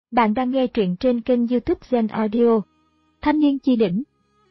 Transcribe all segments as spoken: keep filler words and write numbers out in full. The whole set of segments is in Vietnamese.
Bạn đang nghe truyện trên kênh YouTube Zen Audio. Thanh niên chi đỉnh.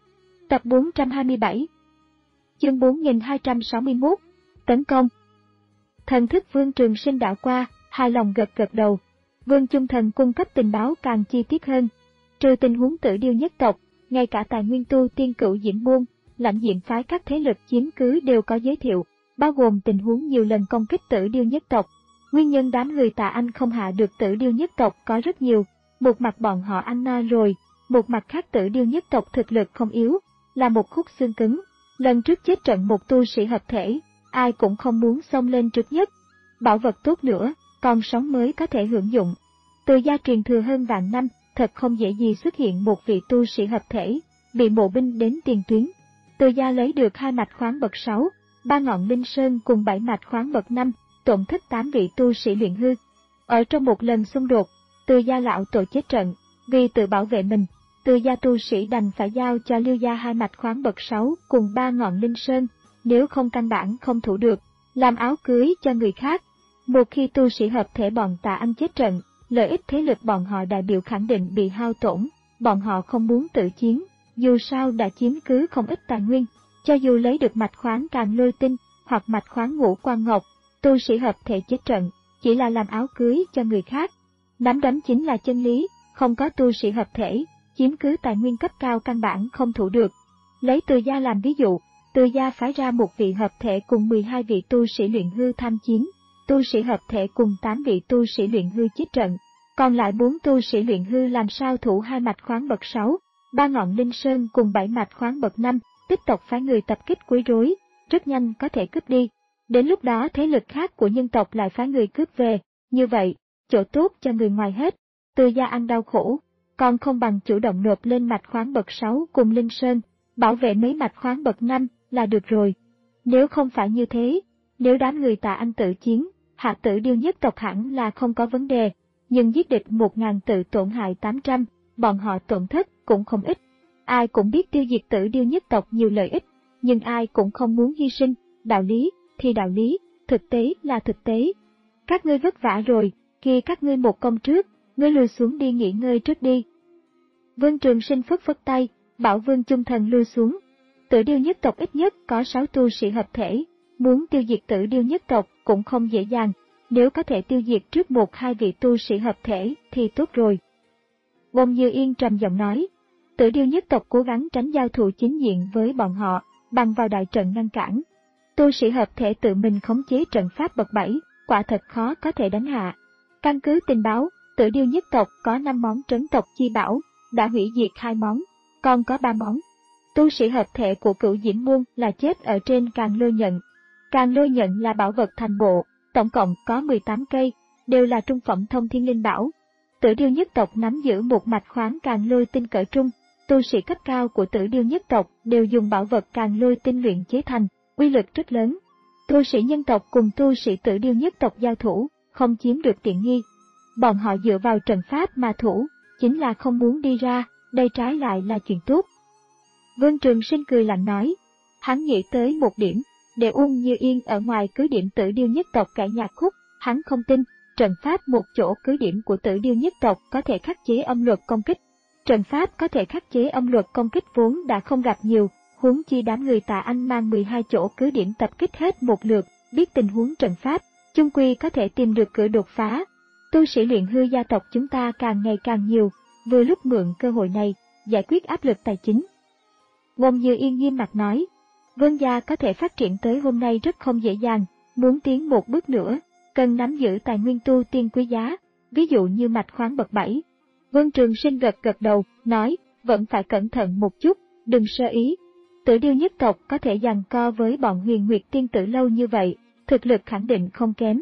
Tập bốn trăm hai mươi bảy. Chương bốn nghìn hai trăm sáu mươi mốt. Tấn công. Thần thức Vương Trường Sinh đảo qua, hài lòng gật gật đầu. Vương Chung Thần cung cấp tình báo càng chi tiết hơn. Trừ tình huống Tử Điêu nhất tộc, ngay cả tài nguyên tu tiên cửu diễn môn, lãnh diện phái các thế lực chiếm cứ đều có giới thiệu, bao gồm tình huống nhiều lần công kích Tử Điêu nhất tộc. Nguyên nhân đám người Tà Anh không hạ được Tử Điêu nhất tộc có rất nhiều, một mặt bọn họ ăn no rồi, một mặt khác Tử Điêu nhất tộc thực lực không yếu, là một khúc xương cứng. Lần trước chết trận một tu sĩ hợp thể, ai cũng không muốn xông lên trước nhất. Bảo vật tốt nữa, còn sống mới có thể hưởng dụng. Từ gia truyền thừa hơn vạn năm, thật không dễ gì xuất hiện một vị tu sĩ hợp thể, bị mộ binh đến tiền tuyến. Từ gia lấy được hai mạch khoáng bậc sáu, ba ngọn linh sơn cùng bảy mạch khoáng bậc năm, tổn thất tám vị tu sĩ luyện hư. Ở trong một lần xung đột, Từ gia lão tổ chết trận, vì tự bảo vệ mình, Từ gia tu sĩ đành phải giao cho Lưu gia hai mạch khoáng bậc sáu cùng ba ngọn linh sơn, nếu không căn bản không thủ được, làm áo cưới cho người khác. Một khi tu sĩ hợp thể bọn Tà Anh chết trận, lợi ích thế lực bọn họ đại biểu khẳng định bị hao tổn, bọn họ không muốn tự chiến, dù sao đã chiếm cứ không ít tài nguyên, cho dù lấy được mạch khoáng Càng Lôi Tinh hoặc mạch khoáng Ngũ Quan Ngọc, tu sĩ hợp thể chết trận, chỉ là làm áo cưới cho người khác. Nắm đấm chính là chân lý, không có tu sĩ hợp thể, chiếm cứ tài nguyên cấp cao căn bản không thủ được. Lấy Từ gia làm ví dụ, Từ gia phái ra một vị hợp thể cùng mười hai vị tu sĩ luyện hư tham chiến, tu sĩ hợp thể cùng tám vị tu sĩ luyện hư chết trận, còn lại bốn tu sĩ luyện hư làm sao thủ hai mạch khoáng bậc sáu, ba ngọn linh sơn cùng bảy mạch khoáng bậc năm, tiếp tục phái người tập kích quấy rối, rất nhanh có thể cướp đi. Đến lúc đó thế lực khác của nhân tộc lại phái người cướp về, như vậy, chỗ tốt cho người ngoài hết. Từ gia ăn đau khổ, còn không bằng chủ động nộp lên mạch khoáng bậc sáu cùng linh sơn, bảo vệ mấy mạch khoáng bậc năm là được rồi. Nếu không phải như thế, nếu đám người Tà Anh tự chiến, hạ Tử Điêu nhất tộc hẳn là không có vấn đề, nhưng giết địch một ngàn tự tổn hại tám trăm, bọn họ tổn thất cũng không ít. Ai cũng biết tiêu diệt Tử Điêu nhất tộc nhiều lợi ích, nhưng ai cũng không muốn hy sinh, đạo lý thì đạo lý, thực tế là thực tế. Các ngươi vất vả rồi, khi các ngươi một công trước, ngươi lùi xuống đi nghỉ ngơi trước đi. Vương Trường Sinh phất phất tay, bảo Vương Chung Thần lui xuống. Tử Điêu nhất tộc ít nhất có sáu tu sĩ hợp thể, muốn tiêu diệt Tử Điêu nhất tộc cũng không dễ dàng, nếu có thể tiêu diệt trước một hai vị tu sĩ hợp thể thì tốt rồi. Bông Như Yên trầm giọng nói, Tử Điêu nhất tộc cố gắng tránh giao thủ chính diện với bọn họ, bằng vào đại trận ngăn cản. Tu sĩ hợp thể tự mình khống chế trận pháp bậc bảy, quả thật khó có thể đánh hạ. Căn cứ tình báo, Tử Điêu nhất tộc có năm món trấn tộc chi bảo, đã hủy diệt hai món, còn có ba món. Tu sĩ hợp thể của Cửu Diễn Môn là chết ở trên Càng Lôi Nhận. Càng Lôi Nhận là bảo vật thành bộ, tổng cộng có mười tám cây, đều là trung phẩm thông thiên linh bảo. Tử Điêu nhất tộc nắm giữ một mạch khoáng Càng Lôi Tinh cỡ trung, tu sĩ cấp cao của Tử Điêu nhất tộc đều dùng bảo vật Càng Lôi Tinh luyện chế thành, uy lực rất lớn. Tu sĩ nhân tộc cùng tu sĩ Tử Điêu nhất tộc giao thủ, không chiếm được tiện nghi. Bọn họ dựa vào trận pháp mà thủ, chính là không muốn đi ra, đây trái lại là chuyện tốt. Vương Trường Sinh cười lạnh nói, hắn nghĩ tới một điểm, để Uông Như Yên ở ngoài cứ điểm Tử Điêu nhất tộc cãi nhạc khúc, hắn không tin, trận pháp một chỗ cứ điểm của Tử Điêu nhất tộc có thể khắc chế âm luật công kích. Trận pháp có thể khắc chế âm luật công kích vốn đã không gặp nhiều, huống chi đám người Tà Anh mang mười hai chỗ cứ điểm tập kích hết một lượt, biết tình huống trận pháp, chung quy có thể tìm được cửa đột phá. Tu sĩ luyện hư gia tộc chúng ta càng ngày càng nhiều, vừa lúc mượn cơ hội này, giải quyết áp lực tài chính. Ngôn Như Yên nghiêm mặt nói, Vương gia có thể phát triển tới hôm nay rất không dễ dàng, muốn tiến một bước nữa, cần nắm giữ tài nguyên tu tiên quý giá, ví dụ như mạch khoáng bậc bảy. Vương Trường Sinh gật gật đầu, nói, vẫn phải cẩn thận một chút, đừng sơ ý. Tử Điêu nhất tộc có thể giằng co với bọn Huyền Nguyệt tiên tử lâu như vậy, thực lực khẳng định không kém.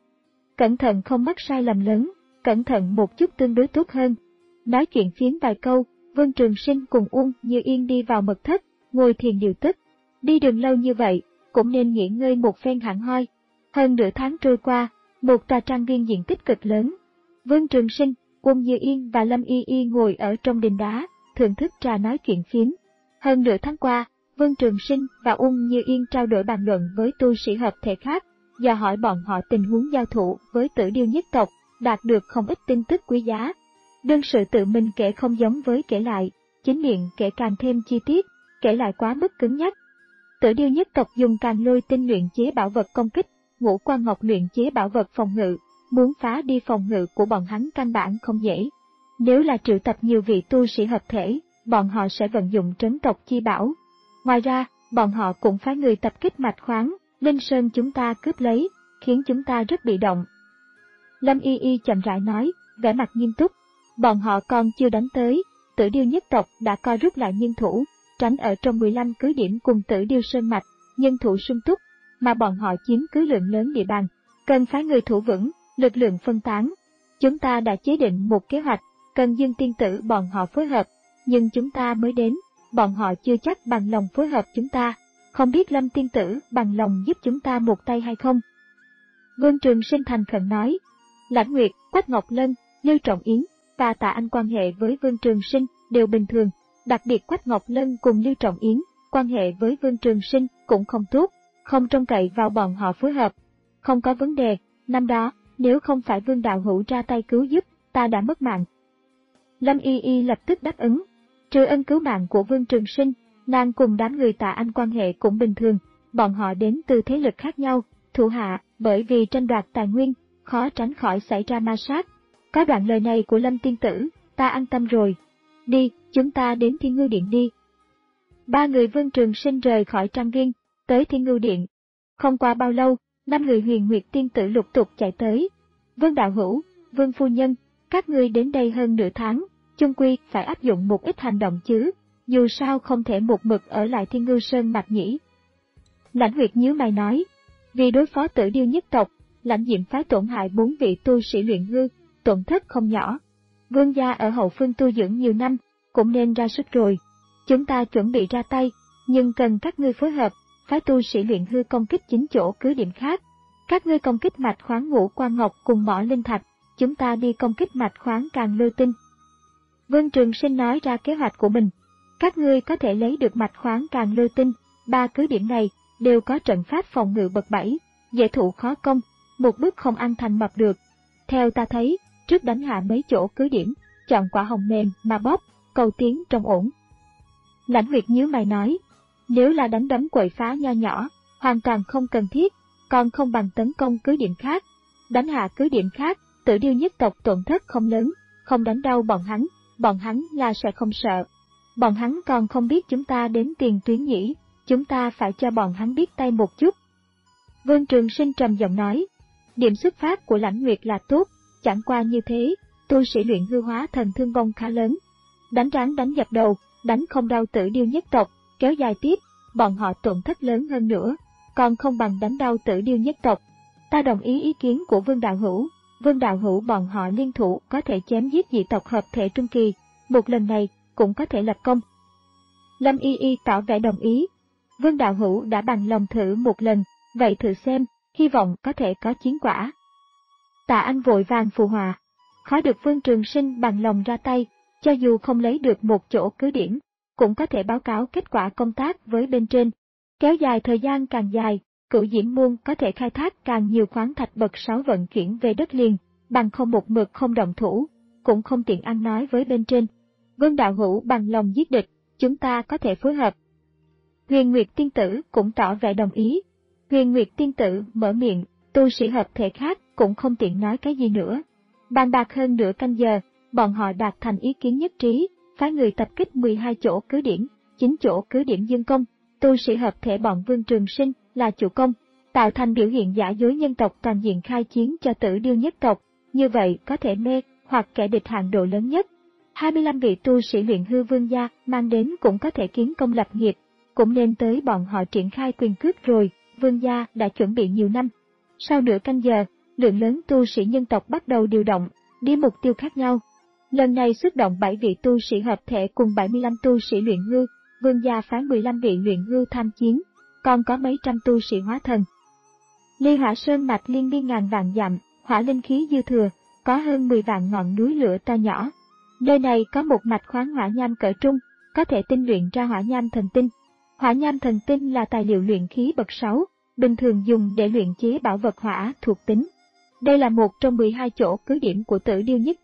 Cẩn thận không mắc sai lầm lớn, cẩn thận một chút tương đối tốt hơn. Nói chuyện phiếm vài câu, Vương Trường Sinh cùng Uông Như Yên đi vào mật thất, ngồi thiền điều tức. Đi đường lâu như vậy, cũng nên nghỉ ngơi một phen hẳn hoi. Hơn nửa tháng trôi qua, một tòa trang viên diện tích cực lớn. Vương Trường Sinh, Uông Như Yên và Lâm Y Y ngồi ở trong đình đá, thưởng thức trà nói chuyện phiếm. Hơn nửa tháng qua, Vương Trường Sinh và Uông Như Yên trao đổi bàn luận với tu sĩ hợp thể khác, dò hỏi bọn họ tình huống giao thủ với Tử Điêu nhất tộc, đạt được không ít tin tức quý giá. Đương sự tự mình kể không giống với kể lại, chính miệng kể càng thêm chi tiết, kể lại quá mức cứng nhắc. Tử Điêu nhất tộc dùng càng lôi tinh luyện chế bảo vật công kích, Ngũ Quan Ngọc luyện chế bảo vật phòng ngự, muốn phá đi phòng ngự của bọn hắn căn bản không dễ. Nếu là triệu tập nhiều vị tu sĩ hợp thể, bọn họ sẽ vận dụng trấn tộc chi bảo. Ngoài ra, bọn họ cũng phái người tập kích mạch khoáng, Linh Sơn chúng ta cướp lấy, khiến chúng ta rất bị động. Lâm Y Y chậm rãi nói, vẻ mặt nghiêm túc. Bọn họ còn chưa đánh tới, Tử Điêu nhất tộc đã co rút lại nhân thủ, tránh ở trong mười lăm cứ điểm cùng Tử Điêu Sơn Mạch, nhân thủ sung túc, mà bọn họ chiếm cứ lượng lớn địa bàn, cần phái người thủ vững, lực lượng phân tán. Chúng ta đã chế định một kế hoạch, cần Dương tiên tử bọn họ phối hợp, nhưng chúng ta mới đến, bọn họ chưa chắc bằng lòng phối hợp chúng ta, không biết Lâm tiên tử bằng lòng giúp chúng ta một tay hay không. Vương Trường Sinh thành khẩn nói, Lãnh Nguyệt, Quách Ngọc Lân, Lưu Trọng Yến và Tạ Anh quan hệ với Vương Trường Sinh đều bình thường, đặc biệt Quách Ngọc Lân cùng Lưu Trọng Yến quan hệ với Vương Trường Sinh cũng không tốt, không trông cậy vào bọn họ phối hợp. Không có vấn đề, năm đó, nếu không phải Vương Đạo Hữu ra tay cứu giúp, ta đã mất mạng. Lâm Y Y lập tức đáp ứng, trừ ân cứu mạng của Vương Trường Sinh, nàng cùng đám người Tạ Anh quan hệ cũng bình thường, bọn họ đến từ thế lực khác nhau, thủ hạ, bởi vì tranh đoạt tài nguyên, khó tránh khỏi xảy ra ma sát. Có đoạn lời này của Lâm tiên tử, ta an tâm rồi. Đi, chúng ta đến Thiên Ngưu Điện đi. Ba người Vương Trường Sinh rời khỏi Trang Viên, tới Thiên Ngưu Điện. Không qua bao lâu, năm người Huyền Nguyệt tiên tử lục tục chạy tới. Vương Đạo Hữu, Vương Phu Nhân, các ngươi đến đây hơn nửa tháng, chung quy phải áp dụng một ít hành động chứ, dù sao không thể một mực ở lại Thiên Ngưu Sơn Mạch nhỉ. Lãnh Nguyệt nhíu mày nói, vì đối phó Tử Điêu nhất tộc, Lãnh Diệm phái tổn hại bốn vị tu sĩ luyện hư, tổn thất không nhỏ. Vương gia ở hậu phương tu dưỡng nhiều năm, cũng nên ra sức rồi. Chúng ta chuẩn bị ra tay, nhưng cần các ngươi phối hợp, phái tu sĩ luyện hư công kích chính chỗ cứ điểm khác. Các ngươi công kích mạch khoáng Ngũ Quan Ngọc cùng mỏ linh thạch, chúng ta đi công kích mạch khoáng Càng Lôi Tinh. Vương Trường Sinh nói ra kế hoạch của mình. Các ngươi có thể lấy được mạch khoáng Càng Lôi Tinh, ba cứ điểm này đều có trận pháp phòng ngự bậc bảy, dễ thủ khó công, một bước không ăn thành mập được. Theo ta thấy, trước đánh hạ mấy chỗ cứ điểm, chọn quả hồng mềm mà bóp, cầu tiến trong ổn. Lãnh Nguyệt nhíu mày nói, nếu là đánh đấm quậy phá nho nhỏ, hoàn toàn không cần thiết, còn không bằng tấn công cứ điểm khác. Đánh hạ cứ điểm khác, Tử Điêu nhất tộc tổn thất không lớn, không đánh đau bọn hắn, bọn hắn là sẽ không sợ. Bọn hắn còn không biết chúng ta đến tiền tuyến nhỉ, chúng ta phải cho bọn hắn biết tay một chút. Vương Trường Sinh trầm giọng nói, điểm xuất phát của Lãnh Nguyệt là tốt, chẳng qua như thế, tu sĩ luyện hư hóa thần thương vong khá lớn. Đánh rắn đánh dập đầu, đánh không đau Tử Điêu nhất tộc, kéo dài tiếp, bọn họ tổn thất lớn hơn nữa, còn không bằng đánh đau Tử Điêu nhất tộc. Ta đồng ý ý kiến của Vương Đạo Hữu, Vương Đạo Hữu bọn họ liên thủ có thể chém giết dị tộc hợp thể trung kỳ, một lần này cũng có thể lập công. Lâm Y Y tỏ vẻ đồng ý, Vương Đạo Hữu đã bằng lòng thử một lần, vậy thử xem, hy vọng có thể có chiến quả. Tạ Anh vội vàng phù hòa, khó được Vương Trường Sinh bằng lòng ra tay, cho dù không lấy được một chỗ cứ điểm, cũng có thể báo cáo kết quả công tác với bên trên. Kéo dài thời gian càng dài, Cửu Diễm Môn có thể khai thác càng nhiều khoáng thạch bậc sáu vận chuyển về đất liền, bằng không một mực không động thủ, cũng không tiện ăn nói với bên trên. Vương Đạo Hữu bằng lòng giết địch, chúng ta có thể phối hợp. Huyền Nguyệt tiên tử cũng tỏ vẻ đồng ý. Huyền Nguyệt tiên tử mở miệng, tu sĩ hợp thể khác cũng không tiện nói cái gì nữa. Bàn bạc hơn nửa canh giờ, bọn họ đạt thành ý kiến nhất trí, phái người tập kích mười hai chỗ cứ điểm, chín chỗ cứ điểm dương công, tu sĩ hợp thể bọn Vương Trường Sinh là chủ công, tạo thành biểu hiện giả dối nhân tộc toàn diện khai chiến cho Tử Điêu nhất tộc, như vậy có thể mê hoặc kẻ địch hạng độ lớn nhất. hai mươi lăm vị tu sĩ luyện hư vương gia mang đến cũng có thể kiến công lập nghiệp, cũng nên tới bọn họ triển khai quyền cước rồi, vương gia đã chuẩn bị nhiều năm. Sau nửa canh giờ, lượng lớn tu sĩ nhân tộc bắt đầu điều động, đi mục tiêu khác nhau. Lần này xuất động bảy vị tu sĩ hợp thể cùng bảy mươi lăm tu sĩ luyện hư, vương gia phái mười lăm vị luyện hư tham chiến, còn có mấy trăm tu sĩ hóa thần. Ly Hỏa Sơn mạch liên miên ngàn vạn dặm, hỏa linh khí dư thừa, có hơn mười vạn ngọn núi lửa to nhỏ. Nơi này có một mạch khoáng hỏa nham cỡ trung, có thể tinh luyện ra hỏa nham thần tinh. Hỏa nham thần tinh là tài liệu luyện khí bậc sáu, bình thường dùng để luyện chế bảo vật hỏa thuộc tính. Đây là một trong mười hai chỗ cứ điểm của Tử Điêu nhất tộc,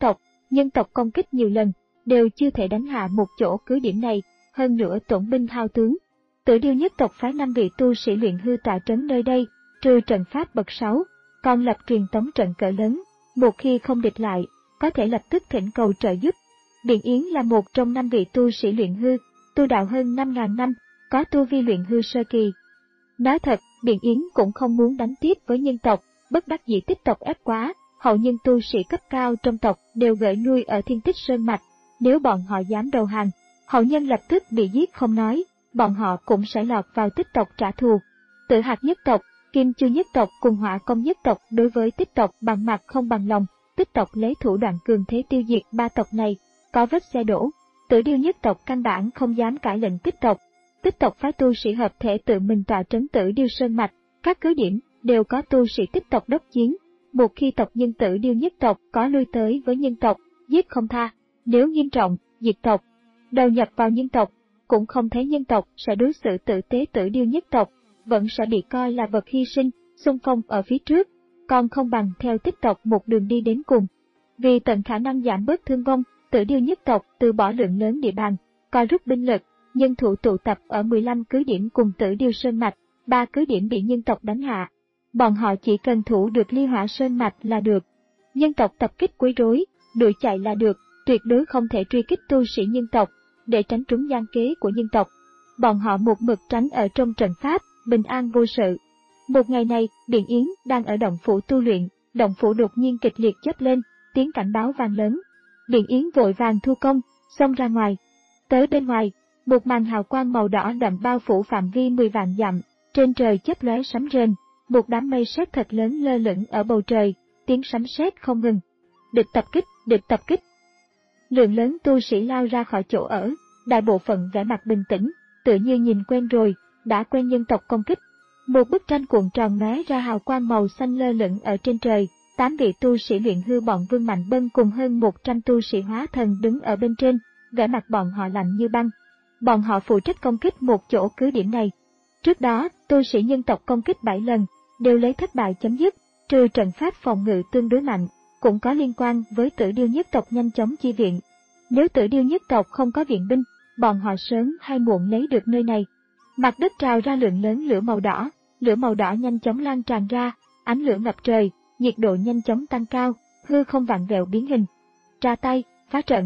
nhân tộc công kích nhiều lần, đều chưa thể đánh hạ một chỗ cứ điểm này, hơn nữa tổn binh hao tướng. Tử Điêu nhất tộc phái năm vị tu sĩ luyện hư tọa trấn nơi đây, trừ trận pháp bậc sáu, còn lập truyền tống trận cỡ lớn, một khi không địch lại, có thể lập tức thỉnh cầu trợ giúp. Biện Yến là một trong năm vị tu sĩ luyện hư, tu đạo hơn năm nghìn năm, có tu vi luyện hư sơ kỳ. Nói thật, Biện Yến cũng không muốn đánh tiếp với nhân tộc, bất đắc dĩ Tích tộc ép quá, hậu nhân tu sĩ cấp cao trong tộc đều gửi nuôi ở Thiên Tích Sơn Mạch, nếu bọn họ dám đầu hàng, hậu nhân lập tức bị giết không nói, bọn họ cũng sẽ lọt vào Tích tộc trả thù. Tử Hạc nhất tộc, Kim Chu nhất tộc cùng Hỏa Công nhất tộc đối với Tích tộc bằng mặt không bằng lòng, Tích tộc lấy thủ đoạn cường thế tiêu diệt ba tộc này, có vết xe đổ. Tử Điêu nhất tộc căn bản không dám cãi lệnh Tích tộc. Tích tộc phái tu sĩ hợp thể tự mình tọa trấn Tử Điêu Sơn Mạch, các cứ điểm đều có tu sĩ Tích tộc đốc chiến. Một khi tộc nhân Tử Điêu nhất tộc có lui tới với nhân tộc, giết không tha, nếu nghiêm trọng, diệt tộc. Đầu nhập vào nhân tộc, cũng không thấy nhân tộc sẽ đối xử tử tế Tử Điêu nhất tộc, vẫn sẽ bị coi là vật hy sinh, xung phong ở phía trước, còn không bằng theo Tích tộc một đường đi đến cùng. Vì tận khả năng giảm bớt thương vong, Tử Điêu nhất tộc từ bỏ lượng lớn địa bàn, coi rút binh lực, nhân thủ tụ tập ở mười lăm cứ điểm cùng Tử Điêu Sơn Mạch, ba cứ điểm bị nhân tộc đánh hạ. Bọn họ chỉ cần thủ được Ly Hỏa Sơn Mạch là được. Nhân tộc tập kích quấy rối, đuổi chạy là được, tuyệt đối không thể truy kích tu sĩ nhân tộc, để tránh trúng gian kế của nhân tộc. Bọn họ một mực tránh ở trong trận pháp, bình an vô sự. Một ngày này, Biện Yến đang ở động phủ tu luyện, động phủ đột nhiên kịch liệt chớp lên, tiếng cảnh báo vang lớn. Biện Yến vội vàng thu công, xông ra ngoài. Tới bên ngoài, một màn hào quang màu đỏ đậm bao phủ phạm vi mười vạn dặm, trên trời chớp lóe sấm rền, một đám mây sét thật lớn lơ lửng ở bầu trời, tiếng sấm sét không ngừng. Địch tập kích, địch tập kích. Lượng lớn tu sĩ lao ra khỏi chỗ ở, đại bộ phận vẻ mặt bình tĩnh, tự như nhìn quen rồi, đã quen nhân tộc công kích. Một bức tranh cuộn tròn lóe ra hào quang màu xanh lơ lửng ở trên trời, tám vị tu sĩ luyện hư bọn Vương Mạnh Bân cùng hơn một trăm tu sĩ hóa thần đứng ở bên trên, vẻ mặt bọn họ lạnh như băng. Bọn họ phụ trách công kích một chỗ cứ điểm này. Trước đó, tu sĩ nhân tộc công kích bảy lần, đều lấy thất bại chấm dứt, trừ trận pháp phòng ngự tương đối mạnh, cũng có liên quan với Tử Điêu nhất tộc nhanh chóng chi viện. Nếu Tử Điêu nhất tộc không có viện binh, bọn họ sớm hay muộn lấy được nơi này. Mặt đất trào ra lượng lớn lửa màu đỏ, lửa màu đỏ nhanh chóng lan tràn ra, ánh lửa ngập trời, nhiệt độ nhanh chóng tăng cao, hư không vặn vẹo biến hình. Ra tay, phá trận.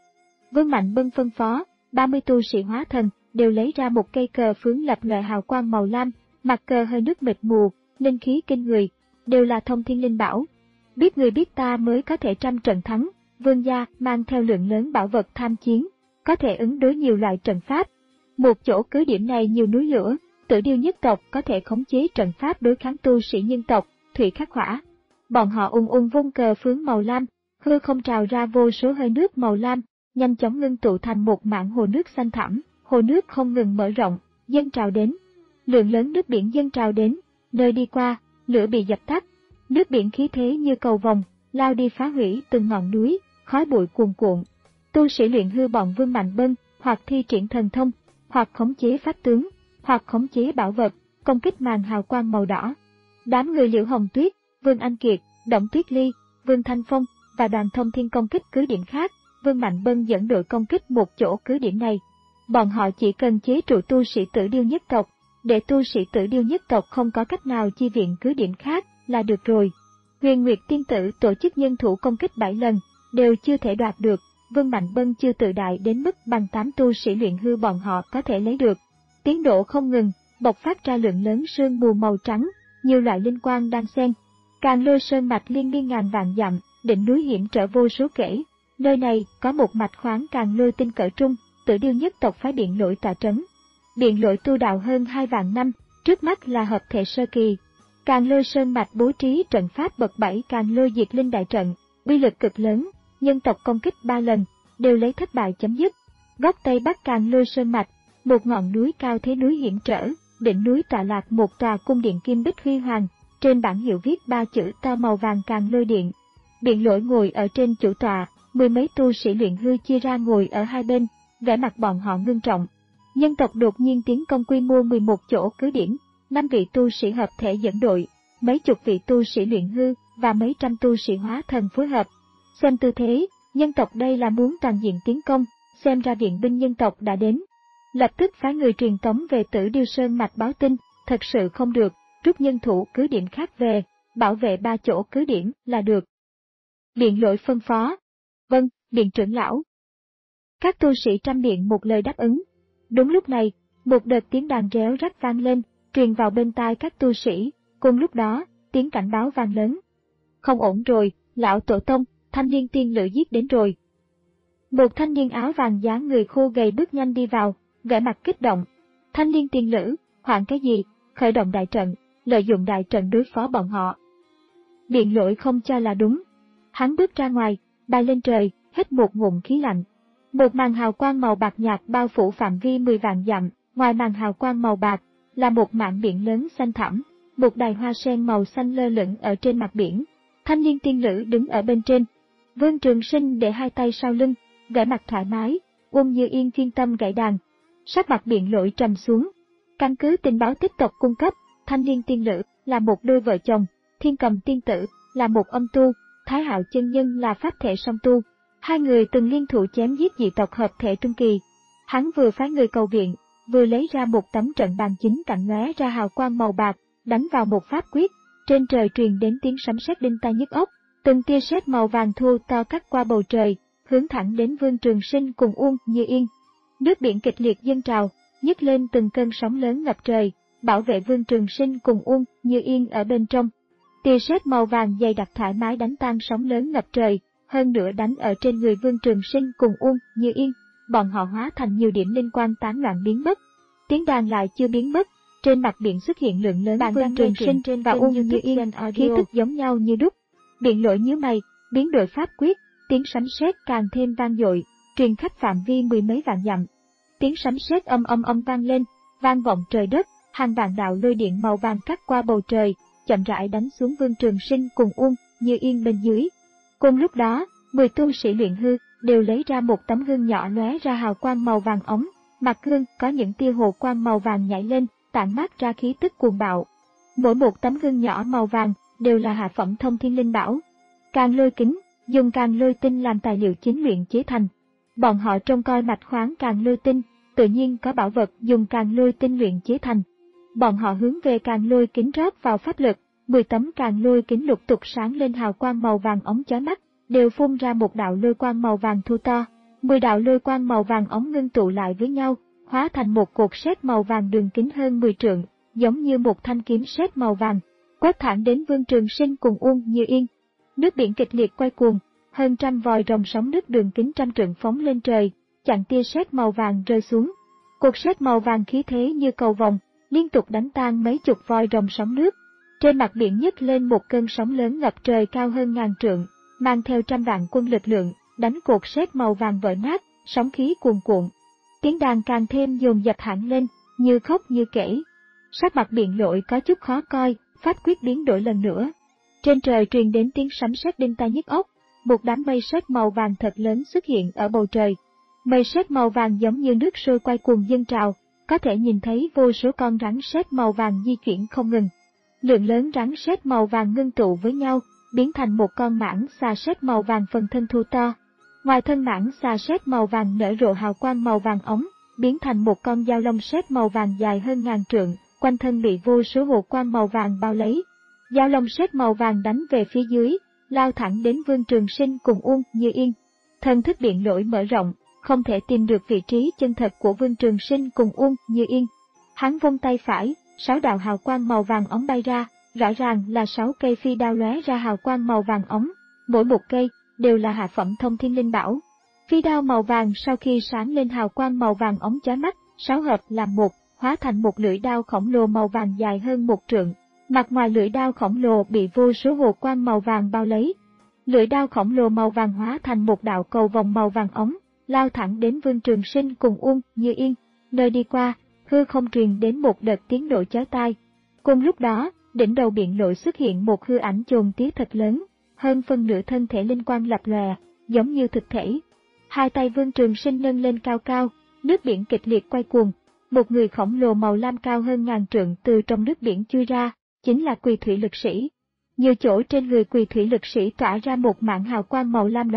Vương Mạnh Bân phân phó, ba mươi tu sĩ hóa thần đều lấy ra một cây cờ phướng lập loại hào quang màu lam, mặt cờ hơi nước mịt mù, linh khí kinh người, đều là thông thiên linh bảo. Biết người biết ta mới có thể trăm trận thắng. Vương gia mang theo lượng lớn bảo vật tham chiến, có thể ứng đối nhiều loại trận pháp. Một chỗ cứ điểm này nhiều núi lửa, Tử Điêu nhất tộc có thể khống chế trận pháp đối kháng tu sĩ nhân tộc, thủy khắc hỏa. Bọn họ ung ung vung cờ phướng màu lam, hư không trào ra vô số hơi nước màu lam, nhanh chóng ngưng tụ thành một mảng hồ nước xanh thẳm, hồ nước không ngừng mở rộng, dâng trào đến. Lượng lớn nước biển dâng trào đến, nơi đi qua, lửa bị dập tắt, nước biển khí thế như cầu vồng, lao đi phá hủy từng ngọn núi, khói bụi cuồn cuộn. Tu sĩ luyện hư bọn Vương Mạnh Bân, hoặc thi triển thần thông, hoặc khống chế pháp tướng, hoặc khống chế bảo vật, công kích màn hào quang màu đỏ. Đám người Liễu Hồng Tuyết, Vương Anh Kiệt, Động Tuyết Ly, Vương Thanh Phong và đoàn thông thiên công kích cứ điểm khác, Vương Mạnh Bân dẫn đội công kích một chỗ cứ điểm này. Bọn họ chỉ cần chế trụ tu sĩ Tử Điêu nhất tộc, để tu sĩ Tử Điêu nhất tộc không có cách nào chi viện cứ điểm khác là được rồi. Huyền Nguyệt Tiên Tử tổ chức nhân thủ công kích bảy lần, đều chưa thể đoạt được. Vương Mạnh Bân chưa tự đại đến mức bằng tám tu sĩ luyện hư bọn họ có thể lấy được. Tiến độ không ngừng, bộc phát ra lượng lớn sương mù màu trắng, nhiều loại linh quang đan xen. Càng Lôi Sơn mạch liên miên ngàn vạn dặm, đỉnh núi hiểm trở vô số kể. Nơi này có một mạch khoáng Càng Lôi tinh cỡ trung, Tử Điêu nhất tộc phái Biện Lỗi tọa trấn. Biện Lỗi tu đạo hơn hai vạn năm, trước mắt là hợp thể sơ kỳ. Càng Lôi Sơn mạch bố trí trận pháp bậc bảy Càng Lôi diệt linh đại trận, uy lực cực lớn. Nhân tộc công kích ba lần, đều lấy thất bại chấm dứt. Góc Tây Bắc Càng Lôi Sơn mạch, một ngọn núi cao thế núi hiểm trở, đỉnh núi tọa lạc một tòa cung điện kim bích huy hoàng, trên bảng hiệu viết ba chữ to màu vàng Càng Lôi điện. Biện Lỗi ngồi ở trên chủ tọa, mười mấy tu sĩ luyện hư chia ra ngồi ở hai bên, vẻ mặt bọn họ ngưng trọng. Nhân tộc đột nhiên tiến công quy mô mười một chỗ cứ điểm, năm vị tu sĩ hợp thể dẫn đội, mấy chục vị tu sĩ luyện hư và mấy trăm tu sĩ hóa thần phối hợp. Xem tư thế, Nhân tộc đây là muốn toàn diện tiến công, xem ra viện binh nhân tộc đã đến. Lập tức phái người truyền tống về Tử Điêu Sơn mạch báo tin, thật sự không được, rút nhân thủ cứ điểm khác về, bảo vệ ba chỗ cứ điểm là được. Biện Lỗi phân phó. Vâng, Biện trưởng lão. Các tu sĩ trăm biện một lời đáp ứng. Đúng lúc này, một đợt tiếng đàn réo rắt vang lên, truyền vào bên tai các tu sĩ, cùng lúc đó, tiếng cảnh báo vang lớn. Không ổn rồi, lão tổ tông, thanh niên tiên lữ giết đến rồi. Một thanh niên áo vàng dáng người khô gầy bước nhanh đi vào, vẻ mặt kích động. Thanh niên tiên lữ, hoảng cái gì, khởi động đại trận, lợi dụng đại trận đối phó bọn họ. Biện Lỗi không cho là đúng. Hắn bước ra ngoài, bay lên trời, hít một ngụm khí lạnh. Một màn hào quang màu bạc nhạt bao phủ phạm vi mười vạn dặm, ngoài màn hào quang màu bạc là một mảng biển lớn xanh thẳm, một đài hoa sen màu xanh lơ lửng ở trên mặt biển. Thanh niên tiên lữ đứng ở bên trên. Vương Trường Sinh để hai tay sau lưng, vẻ mặt thoải mái, Uông Như Yên chuyên tâm gảy đàn. Sắc mặt Biện Lỗi trầm xuống. Căn cứ tình báo tiếp tục cung cấp, thanh niên tiên lữ là một đôi vợ chồng, Thiên Cầm tiên tử là một âm tu, Thái Hạo chân nhân là pháp thể song tu. Hai người từng liên thủ chém giết dị tộc hợp thể trung kỳ. Hắn vừa phái người cầu viện, vừa lấy ra một tấm trận bàn chính cạnh lóe ra hào quang màu bạc, đánh vào một pháp quyết. Trên trời truyền đến tiếng sấm sét đinh tai nhức óc, từng tia sét màu vàng thô to cắt qua bầu trời, hướng thẳng đến Vương Trường Sinh cùng Uông Như Yên. Nước biển kịch liệt dâng trào, nhấc lên từng cơn sóng lớn ngập trời, bảo vệ Vương Trường Sinh cùng Uông Như Yên ở bên trong. Tia sét màu vàng dày đặc thoải mái đánh tan sóng lớn ngập trời, hơn nữa đánh ở trên người Vương Trường Sinh cùng Uông Như Yên, bọn họ hóa thành nhiều điểm linh quang tán loạn biến mất. Tiếng đàn lại chưa biến mất, trên mặt biển xuất hiện lượng lớn Vương Trường Sinh trên và Uông Như Yên, khí tức giống nhau như đúc. Biện Lỗi nhíu mày, biến đổi pháp quyết, tiếng sấm sét càng thêm vang dội, truyền khắp phạm vi mười mấy vạn dặm. Tiếng sấm sét âm âm âm vang lên, vang vọng trời đất, hàng vạn đạo lôi điện màu vàng cắt qua bầu trời, chậm rãi đánh xuống Vương Trường Sinh cùng Uông Như Yên bên dưới. Cùng lúc đó, mười tu sĩ luyện hư đều lấy ra một tấm gương nhỏ lóe ra hào quang màu vàng ống, mặt gương có những tia hồ quang màu vàng nhảy lên, tản mát ra khí tức cuồng bạo. Mỗi một tấm gương nhỏ màu vàng đều là hạ phẩm thông thiên linh bảo. Càng lôi kính, dùng càng lôi tinh làm tài liệu chính luyện chế thành. Bọn họ trông coi mạch khoáng càng lôi tinh, tự nhiên có bảo vật dùng càng lôi tinh luyện chế thành. Bọn họ hướng về càng lôi kính rót vào pháp lực, mười tấm càng lôi kính lục tục sáng lên hào quang màu vàng ống chói mắt, đều phun ra một đạo lôi quang màu vàng thu to. Mười đạo lôi quang màu vàng ống ngưng tụ lại với nhau, hóa thành một cột sét màu vàng đường kính hơn mười trượng, giống như một thanh kiếm sét màu vàng, quét thẳng đến Vương Trường Sinh cùng Uông Như Yên. Nước biển kịch liệt quay cuồng, hơn trăm vòi rồng sóng nước đường kính trăm trượng phóng lên trời, chặn tia sét màu vàng rơi xuống. Cột sét màu vàng khí thế như cầu vồng, liên tục đánh tan mấy chục vòi rồng sóng nước. Trên mặt biển nhấc lên một cơn sóng lớn ngập trời cao hơn ngàn trượng, mang theo trăm vạn quân lực lượng, đánh cột sét màu vàng vỡ nát, sóng khí cuồn cuộn. Tiếng đàn càng thêm dồn dập hẳn lên, như khóc như kể. Sắc mặt Biện Lỗi có chút khó coi, pháp quyết biến đổi lần nữa. Trên trời truyền đến tiếng sấm sét đinh tai nhức óc, một đám mây sét màu vàng thật lớn xuất hiện ở bầu trời. Mây sét màu vàng giống như nước sôi quay cuồng dâng trào, có thể nhìn thấy vô số con rắn sét màu vàng di chuyển không ngừng. Lượng lớn rắn sét màu vàng ngưng tụ với nhau, biến thành một con mãng xà sét màu vàng phần thân thu to. Ngoài thân mãng xà sét màu vàng nở rộ hào quang màu vàng ống, biến thành một con dao long sét màu vàng dài hơn ngàn trượng, quanh thân bị vô số hồ quang màu vàng bao lấy. Dao long sét màu vàng đánh về phía dưới, lao thẳng đến Vương Trường Sinh cùng Uông Như Yên. Thần thức Biện Lỗi mở rộng, không thể tìm được vị trí chân thật của Vương Trường Sinh cùng Uông Như Yên. Hắn vung tay phải, sáu đạo hào quang màu vàng ống bay ra, rõ ràng là sáu cây phi đao lóe ra hào quang màu vàng ống, mỗi một cây đều là hạ phẩm thông thiên linh bảo. Phi đao màu vàng sau khi sáng lên hào quang màu vàng ống chói mắt, sáu hợp làm một, hóa thành một lưỡi đao khổng lồ màu vàng dài hơn một trượng. Mặt ngoài lưỡi đao khổng lồ bị vô số hồ quang màu vàng bao lấy. Lưỡi đao khổng lồ màu vàng hóa thành một đạo cầu vòng màu vàng ống, lao thẳng đến Vương Trường Sinh cùng Uông Như Yên. Nơi đi qua, hư không truyền đến một đợt tiếng nổ chói tai. Cùng lúc đó, đỉnh đầu Biện Lỗi xuất hiện một hư ảnh chồn tía thật lớn, hơn phân nửa thân thể linh quang lập lòe, giống như thực thể. Hai tay Vương Trường Sinh nâng lên cao cao, nước biển kịch liệt quay cuồng, một người khổng lồ màu lam cao hơn ngàn trượng từ trong nước biển chui ra, chính là Quỳ Thủy Lực Sĩ. Nhiều chỗ trên người Quỳ Thủy Lực Sĩ tỏa ra một mảng hào quang màu lam lóa mắt,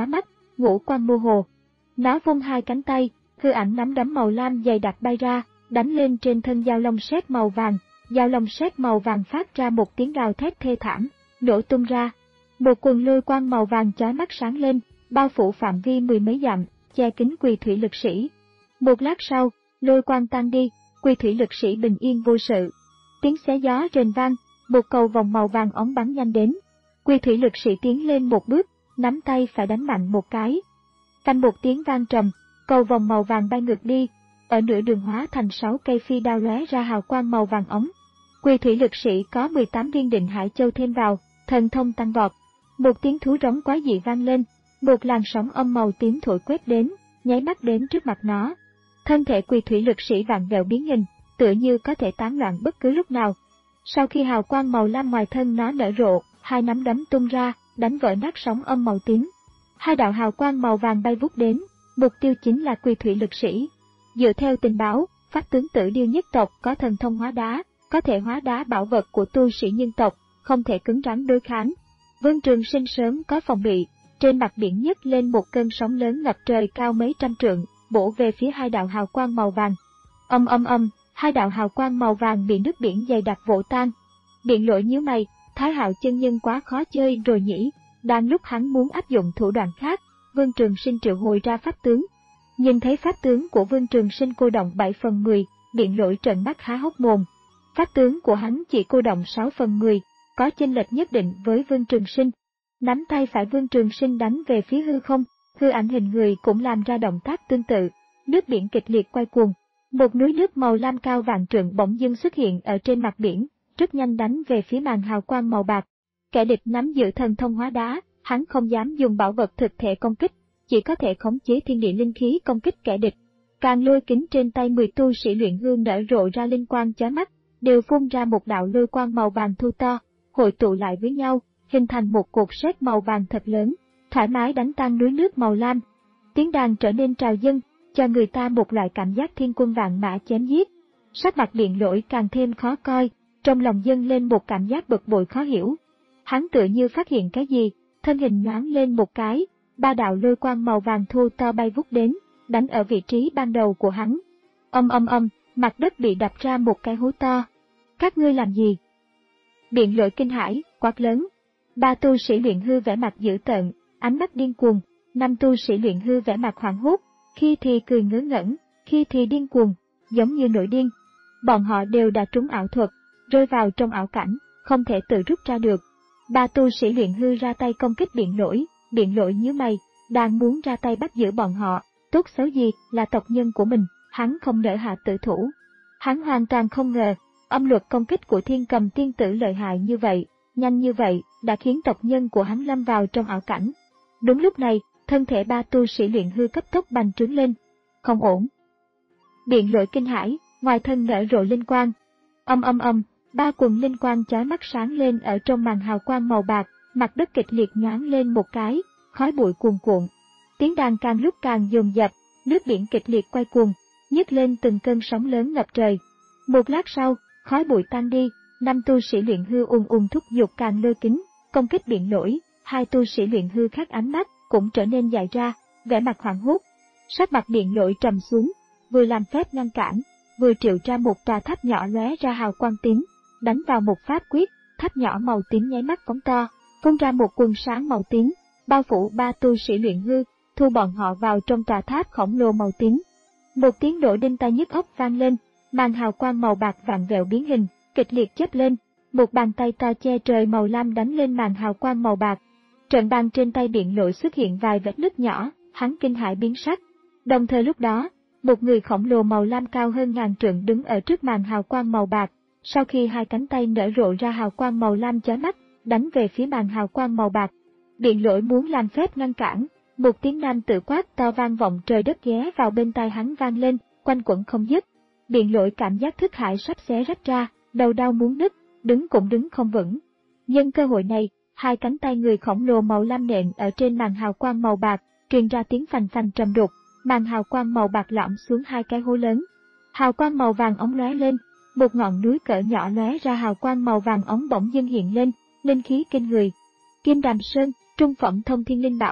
ngũ quan mơ hồ. Nó vung hai cánh tay, hư ảnh nắm đấm màu lam dày đặc bay ra, đánh lên trên thân dao long sét màu vàng. Dao long sét màu vàng phát ra một tiếng gào thét thê thảm, nổ tung ra. Một quần lôi quang màu vàng chói mắt sáng lên, bao phủ phạm vi mười mấy dặm, che kín Quỳ thủy lực sĩ. Một lát sau, lôi quang tan đi, Quỳ thủy lực sĩ bình yên vô sự. Tiếng xé gió rền vang, một cầu vòng màu vàng óng bắn nhanh đến. Quỳ thủy lực sĩ tiến lên một bước, nắm tay phải đánh mạnh một cái. Canh một tiếng vang trầm, cầu vòng màu vàng bay ngược đi, ở nửa đường hóa thành sáu cây phi đao lóe ra hào quang màu vàng óng. Quỳ thủy lực sĩ có mười tám viên định hải châu thêm vào, thần thông tăng vọt. Một tiếng thú rống quái dị vang lên, một làn sóng âm màu tím thổi quét đến, nháy mắt đến trước mặt nó. Thân thể Quỳ thủy lực sĩ vặn vẹo biến hình, tựa như có thể tán loạn bất cứ lúc nào. Sau khi hào quang màu lam ngoài thân nó nở rộ, hai nắm đấm tung ra, đánh vỡ nát sóng âm màu tím. Hai đạo hào quang màu vàng bay vút đến, mục tiêu chính là Quỳ thủy lực sĩ. Dựa theo tình báo, pháp tướng Tử Điêu nhất tộc có thần thông hóa đá, có thể hóa đá bảo vật của tu sĩ nhân tộc, không thể cứng rắn đối kháng. Vương Trường Sinh sớm có phòng bị, trên mặt biển nhấc lên một cơn sóng lớn ngập trời cao mấy trăm trượng, bổ về phía hai đạo hào quang màu vàng. Âm âm âm, hai đạo hào quang màu vàng bị nước biển dày đặc vỗ tan. Biện Lỗi nhíu mày, Thái Hạo chân nhân quá khó chơi rồi nhỉ. Đang lúc hắn muốn áp dụng thủ đoạn khác, Vương Trường Sinh triệu hồi ra pháp tướng. Nhìn thấy pháp tướng của Vương Trường Sinh cô động bảy phần mười, Biện Lỗi trợn mắt há hốc mồm. Pháp tướng của hắn chỉ cô động sáu phần mười, có chênh lệch nhất định với Vương Trường Sinh. Nắm tay phải Vương Trường Sinh đánh về phía hư không, hư ảnh hình người cũng làm ra động tác tương tự. Nước biển kịch liệt quay cuồng, một núi nước màu lam cao vạn trượng bỗng dưng xuất hiện ở trên mặt biển, rất nhanh đánh về phía màn hào quang màu bạc. Kẻ địch nắm giữ thần thông hóa đá, hắn không dám dùng bảo vật thực thể công kích, chỉ có thể khống chế thiên địa linh khí công kích kẻ địch. Càng lôi kính trên tay mười tu sĩ luyện hư nở rộ ra linh quang chói mắt, đều phun ra một đạo lôi quang màu vàng thu to, hội tụ lại với nhau, hình thành một cột sét màu vàng thật lớn, thoải mái đánh tan núi nước màu lam. Tiếng đàn trở nên trào dâng, cho người ta một loại cảm giác thiên quân vạn mã chém giết. Sắc mặt Biện Lỗi càng thêm khó coi, trong lòng dâng lên một cảm giác bực bội khó hiểu. Hắn tựa như phát hiện cái gì, thân hình nhoáng lên một cái, ba đạo lôi quang màu vàng thu to bay vút đến, đánh ở vị trí ban đầu của hắn. Âm âm âm, mặt đất bị đập ra một cái hố to. Các ngươi làm gì? Biện Lỗi kinh hãi, quát lớn. Ba tu sĩ luyện hư vẻ mặt dữ tợn, ánh mắt điên cuồng. Năm tu sĩ luyện hư vẻ mặt hoảng hốt, khi thì cười ngớ ngẩn, khi thì điên cuồng, giống như nổi điên. Bọn họ đều đã trúng ảo thuật, rơi vào trong ảo cảnh, không thể tự rút ra được. Ba tu sĩ luyện hư ra tay công kích Biện Lỗi, Biện Lỗi nhíu mày, đang muốn ra tay bắt giữ bọn họ, tốt xấu gì là tộc nhân của mình, hắn không nỡ hạ tử thủ. Hắn hoàn toàn không ngờ, âm luật công kích của Thiên Cầm tiên tử lợi hại như vậy, nhanh như vậy, đã khiến tộc nhân của hắn lâm vào trong ảo cảnh. Đúng lúc này, thân thể ba tu sĩ luyện hư cấp tốc bành trướng lên. Không ổn. Biện Lỗi kinh hãi, ngoài thân nở rộ linh quang. Âm âm âm, ba quần linh quang chói mắt sáng lên ở trong màn hào quang màu bạc, mặt đất kịch liệt nhoáng lên một cái, khói bụi cuồn cuộn. Tiếng đàn càng lúc càng dồn dập, nước biển kịch liệt quay cuồng, nhấc lên từng cơn sóng lớn ngập trời. Một lát sau, khói bụi tan đi, năm tu sĩ luyện hư ùn ùn thúc giục càng lôi kính, công kích Biện Lỗi. Hai tu sĩ luyện hư khác ánh mắt cũng trở nên dại ra, vẻ mặt hoảng hốt. Sắc mặt Biện Lỗi trầm xuống, vừa làm phép ngăn cản, vừa triệu ra một tòa tháp nhỏ lóe ra hào quang tím, đánh vào một pháp quyết, tháp nhỏ màu tím nháy mắt phóng to, phun ra một quần sáng màu tím, bao phủ ba tu sĩ luyện hư, thu bọn họ vào trong tòa tháp khổng lồ màu tím. Một tiếng nổ đinh tai nhức óc vang lên, màn hào quang màu bạc vặn vẹo biến hình, kịch liệt chớp lên, một bàn tay to che trời màu lam đánh lên màn hào quang màu bạc. Trận bàn trên tay Biện Lỗi xuất hiện vài vết nứt nhỏ, hắn kinh hãi biến sắc. Đồng thời lúc đó, một người khổng lồ màu lam cao hơn ngàn trượng đứng ở trước màn hào quang màu bạc, sau khi hai cánh tay nở rộ ra hào quang màu lam chói mắt, đánh về phía màn hào quang màu bạc. Biện Lỗi muốn làm phép ngăn cản, một tiếng nam tự quát to vang vọng trời đất ghé vào bên tai hắn vang lên, quanh quẩn không dứt. Biện Lỗi cảm giác thức hải sắp xé rách ra, đầu đau muốn nứt, đứng cũng đứng không vững. Nhân cơ hội này, hai cánh tay người khổng lồ màu lam nện ở trên màn hào quang màu bạc, truyền ra tiếng phành phành trầm đục, màn hào quang màu bạc lõm xuống hai cái hố lớn. Hào quang màu vàng óng lóe lên, một ngọn núi cỡ nhỏ lóe ra hào quang màu vàng óng bỗng dưng hiện lên, linh khí kinh người. Kim Đàm Sơn, trung phẩm thông thiên linh bảo,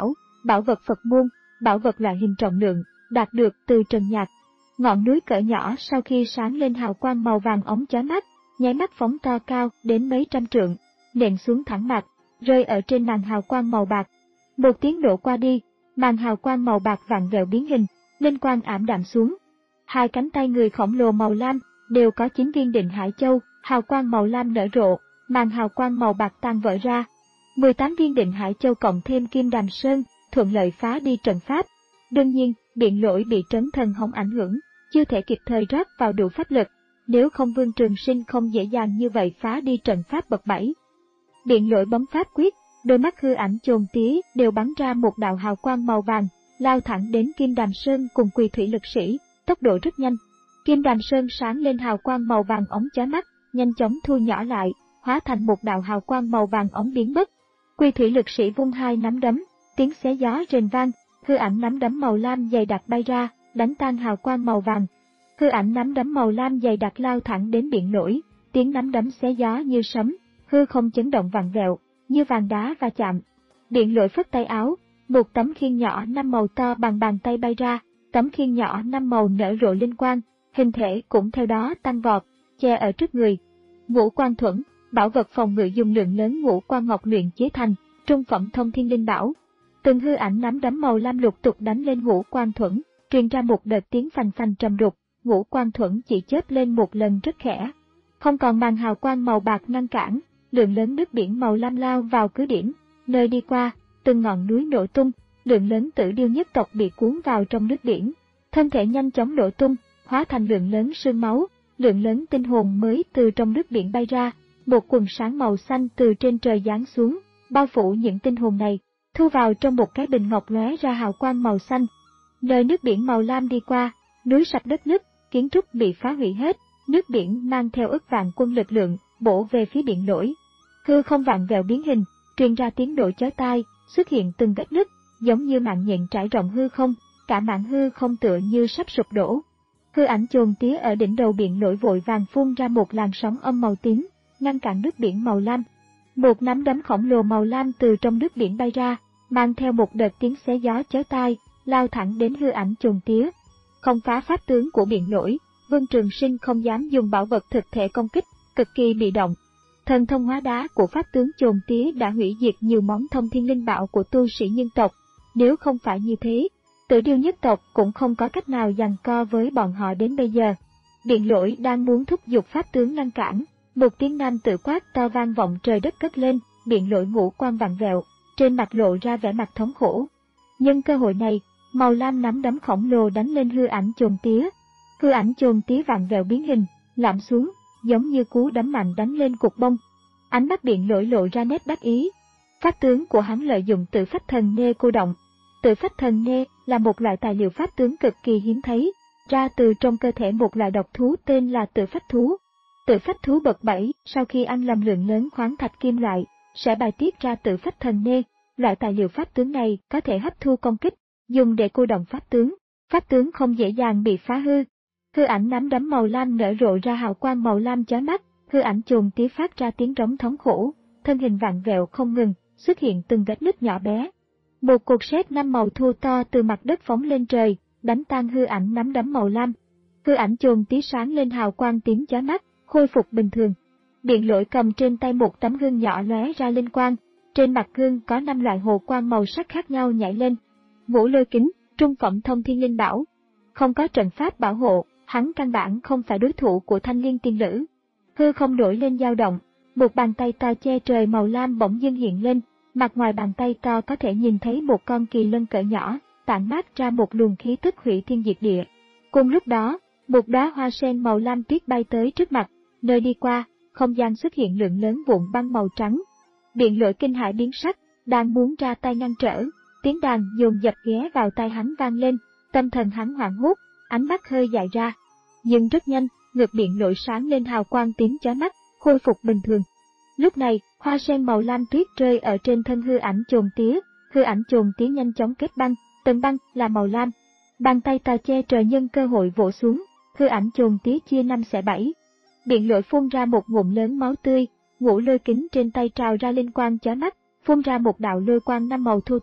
bảo vật Phật môn, bảo vật loại hình trọng lượng, đạt được từ trần nhạc. Ngọn núi cỡ nhỏ sau khi sáng lên hào quang màu vàng óng chói mắt, nháy mắt phóng to cao đến mấy trăm trượng, nện xuống thẳng mặt, rơi ở trên màn hào quang màu bạc. Một tiếng nổ qua đi, màn hào quang màu bạc vặn vẹo biến hình, linh quang ảm đạm xuống. Hai cánh tay người khổng lồ màu lam đều có chín viên Định Hải Châu, hào quang màu lam nở rộ, màn hào quang màu bạc tan vỡ ra. mười tám viên Định Hải Châu cộng thêm Kim Đàm Sơn, thuận lợi phá đi trận pháp. Đương nhiên, Biện Lỗi bị trấn thần hồng ảnh hưởng, chưa thể kịp thời rót vào đủ pháp lực, nếu không Vương Trường Sinh không dễ dàng như vậy phá đi trận pháp bậc bảy. Biện Lỗi bấm pháp quyết, đôi mắt hư ảnh chồn tía đều bắn ra một đạo hào quang màu vàng, lao thẳng đến Kim Đàm Sơn cùng Quỳ Thủy Lực Sĩ, tốc độ rất nhanh. Kim Đàm Sơn sáng lên hào quang màu vàng óng chói mắt, nhanh chóng thu nhỏ lại, hóa thành một đạo hào quang màu vàng óng biến mất. Quỳ Thủy Lực Sĩ vung hai nắm đấm, tiếng xé gió rền vang, hư ảnh nắm đấm màu lam dày đặc bay ra, đánh tan hào quang màu vàng. Hư ảnh nắm đấm màu lam dày đặc lao thẳng đến Biện Lỗi, tiếng nắm đấm xé gió như sấm, hư không chấn động vặn vẹo, như vàng đá va chạm. Biện Lỗi phất tay áo, một tấm khiên nhỏ năm màu to bằng bàn tay bay ra, tấm khiên nhỏ năm màu nở rộ linh quang, hình thể cũng theo đó tăng vọt, che ở trước người. Ngũ Quan Thuẫn, bảo vật phòng ngự dùng lượng lớn ngũ quan ngọc luyện chế thành, trung phẩm thông thiên linh bảo. Từng hư ảnh nắm đấm màu lam lục tục đánh lên Ngũ Quan Thuẫn, truyền ra một đợt tiếng phành phành trầm đục, Ngũ Quan Thuẫn chỉ chớp lên một lần rất khẽ. Không còn màn hào quang màu bạc ngăn cản, lượng lớn nước biển màu lam lao vào cứ điểm, nơi đi qua, từng ngọn núi nổ tung, lượng lớn Tử Điêu nhất tộc bị cuốn vào trong nước biển, thân thể nhanh chóng nổ tung, hóa thành lượng lớn sương máu, lượng lớn tinh hồn mới từ trong nước biển bay ra, một quần sáng màu xanh từ trên trời giáng xuống, bao phủ những tinh hồn này, thu vào trong một cái bình ngọc lóe ra hào quang màu xanh. Nơi nước biển màu lam đi qua, núi sập đất nứt, kiến trúc bị phá hủy hết, nước biển mang theo ức vạn quân lực lượng, bổ về phía Biện Lỗi. Hư không vặn vẹo biến hình, truyền ra tiếng nổ chói tai, xuất hiện từng vết nứt, giống như mạng nhện trải rộng hư không, cả mảng hư không tựa như sắp sụp đổ. Hư ảnh chồn tía ở đỉnh đầu Biện Lỗi vội vàng phun ra một làn sóng âm màu tím, ngăn cản nước biển màu lam. Một nắm đấm khổng lồ màu lam từ trong nước biển bay ra, mang theo một đợt tiếng xé gió chói tai, lao thẳng đến hư ảnh chồn tía. Không phá pháp tướng của Biện Lỗi, Vương Trường Sinh không dám dùng bảo vật thực thể công kích, cực kỳ bị động. Thần thông hóa đá của pháp tướng chồn tía đã hủy diệt nhiều món thông thiên linh bảo của tu sĩ nhân tộc. Nếu không phải như thế, Tử Điêu nhất tộc cũng không có cách nào giằng co với bọn họ đến bây giờ. Biện Lỗi đang muốn thúc giục pháp tướng ngăn cản, một tiếng nam tự quát to vang vọng trời đất cất lên, Biện Lỗi ngũ quan vặn vẹo, trên mặt lộ ra vẻ mặt thống khổ. Nhân cơ hội này, màu lam nắm đấm khổng lồ đánh lên hư ảnh chồn tía. Hư ảnh chồn tía vặn vẹo biến hình, lạm xuống, giống như cú đấm mạnh đánh lên cục bông. Ánh mắt Biện Lỗi lộ ra nét đắc ý. Pháp tướng của hắn lợi dụng tự phách thần nê cô động. Tự phách thần nê là một loại tài liệu pháp tướng cực kỳ hiếm thấy, ra từ trong cơ thể một loại độc thú tên là tự phách thú. Tự phách thú bậc bảy sau khi ăn lầm lượng lớn khoáng thạch kim loại, sẽ bài tiết ra tự phách thần nê. Loại tài liệu pháp tướng này có thể hấp thu công kích, dùng để cô động pháp tướng. Pháp tướng không dễ dàng bị phá hư. Hư ảnh nắm đấm màu lam nở rộ ra hào quang màu lam chói mắt, hư ảnh chồn tía phát ra tiếng rống thống khổ, thân hình vặn vẹo không ngừng, xuất hiện từng vết nứt nhỏ bé. Một cột sét năm màu thô to từ mặt đất phóng lên trời, đánh tan hư ảnh nắm đấm màu lam. Hư ảnh chồn tía sáng lên hào quang tím chói mắt, khôi phục bình thường. Biện Lỗi cầm trên tay một tấm gương nhỏ lóe ra linh quang, trên mặt gương có năm loại hồ quang màu sắc khác nhau nhảy lên. Ngũ Lôi Kính, trung phẩm thông thiên linh bảo. Không có trận pháp bảo hộ, hắn căn bản không phải đối thủ của Thanh Liên tiên nữ. Hư không nổi lên dao động, một bàn tay to che trời màu lam bỗng dưng hiện lên, mặt ngoài bàn tay to có thể nhìn thấy một con kỳ lân cỡ nhỏ, tản mát ra một luồng khí tức hủy thiên diệt địa. Cùng lúc đó, một đóa hoa sen màu lam tuyết bay tới trước mặt, nơi đi qua, không gian xuất hiện lượng lớn vụn băng màu trắng. Biện Lỗi kinh hãi biến sắc, đang muốn ra tay ngăn trở, tiếng đàn dồn dập ghé vào tai hắn vang lên, tâm thần hắn hoảng hốt, ánh mắt hơi dại ra. Nhưng rất nhanh, ngực Biện Lỗi sáng lên hào quang tím chói mắt, khôi phục bình thường. Lúc này, hoa sen màu lam tuyết rơi ở trên thân hư ảnh chồn tía, hư ảnh chồn tía nhanh chóng kết băng, tầng băng là màu lam. Bàn tay to che trời nhân cơ hội vỗ xuống, hư ảnh chồn tía chia năm xẻ bảy. Biện Lỗi phun ra một ngụm lớn máu tươi, Ngũ Lôi Kính trên tay trào ra linh quang chói mắt, phun ra một đạo lôi quang năm màu thu to,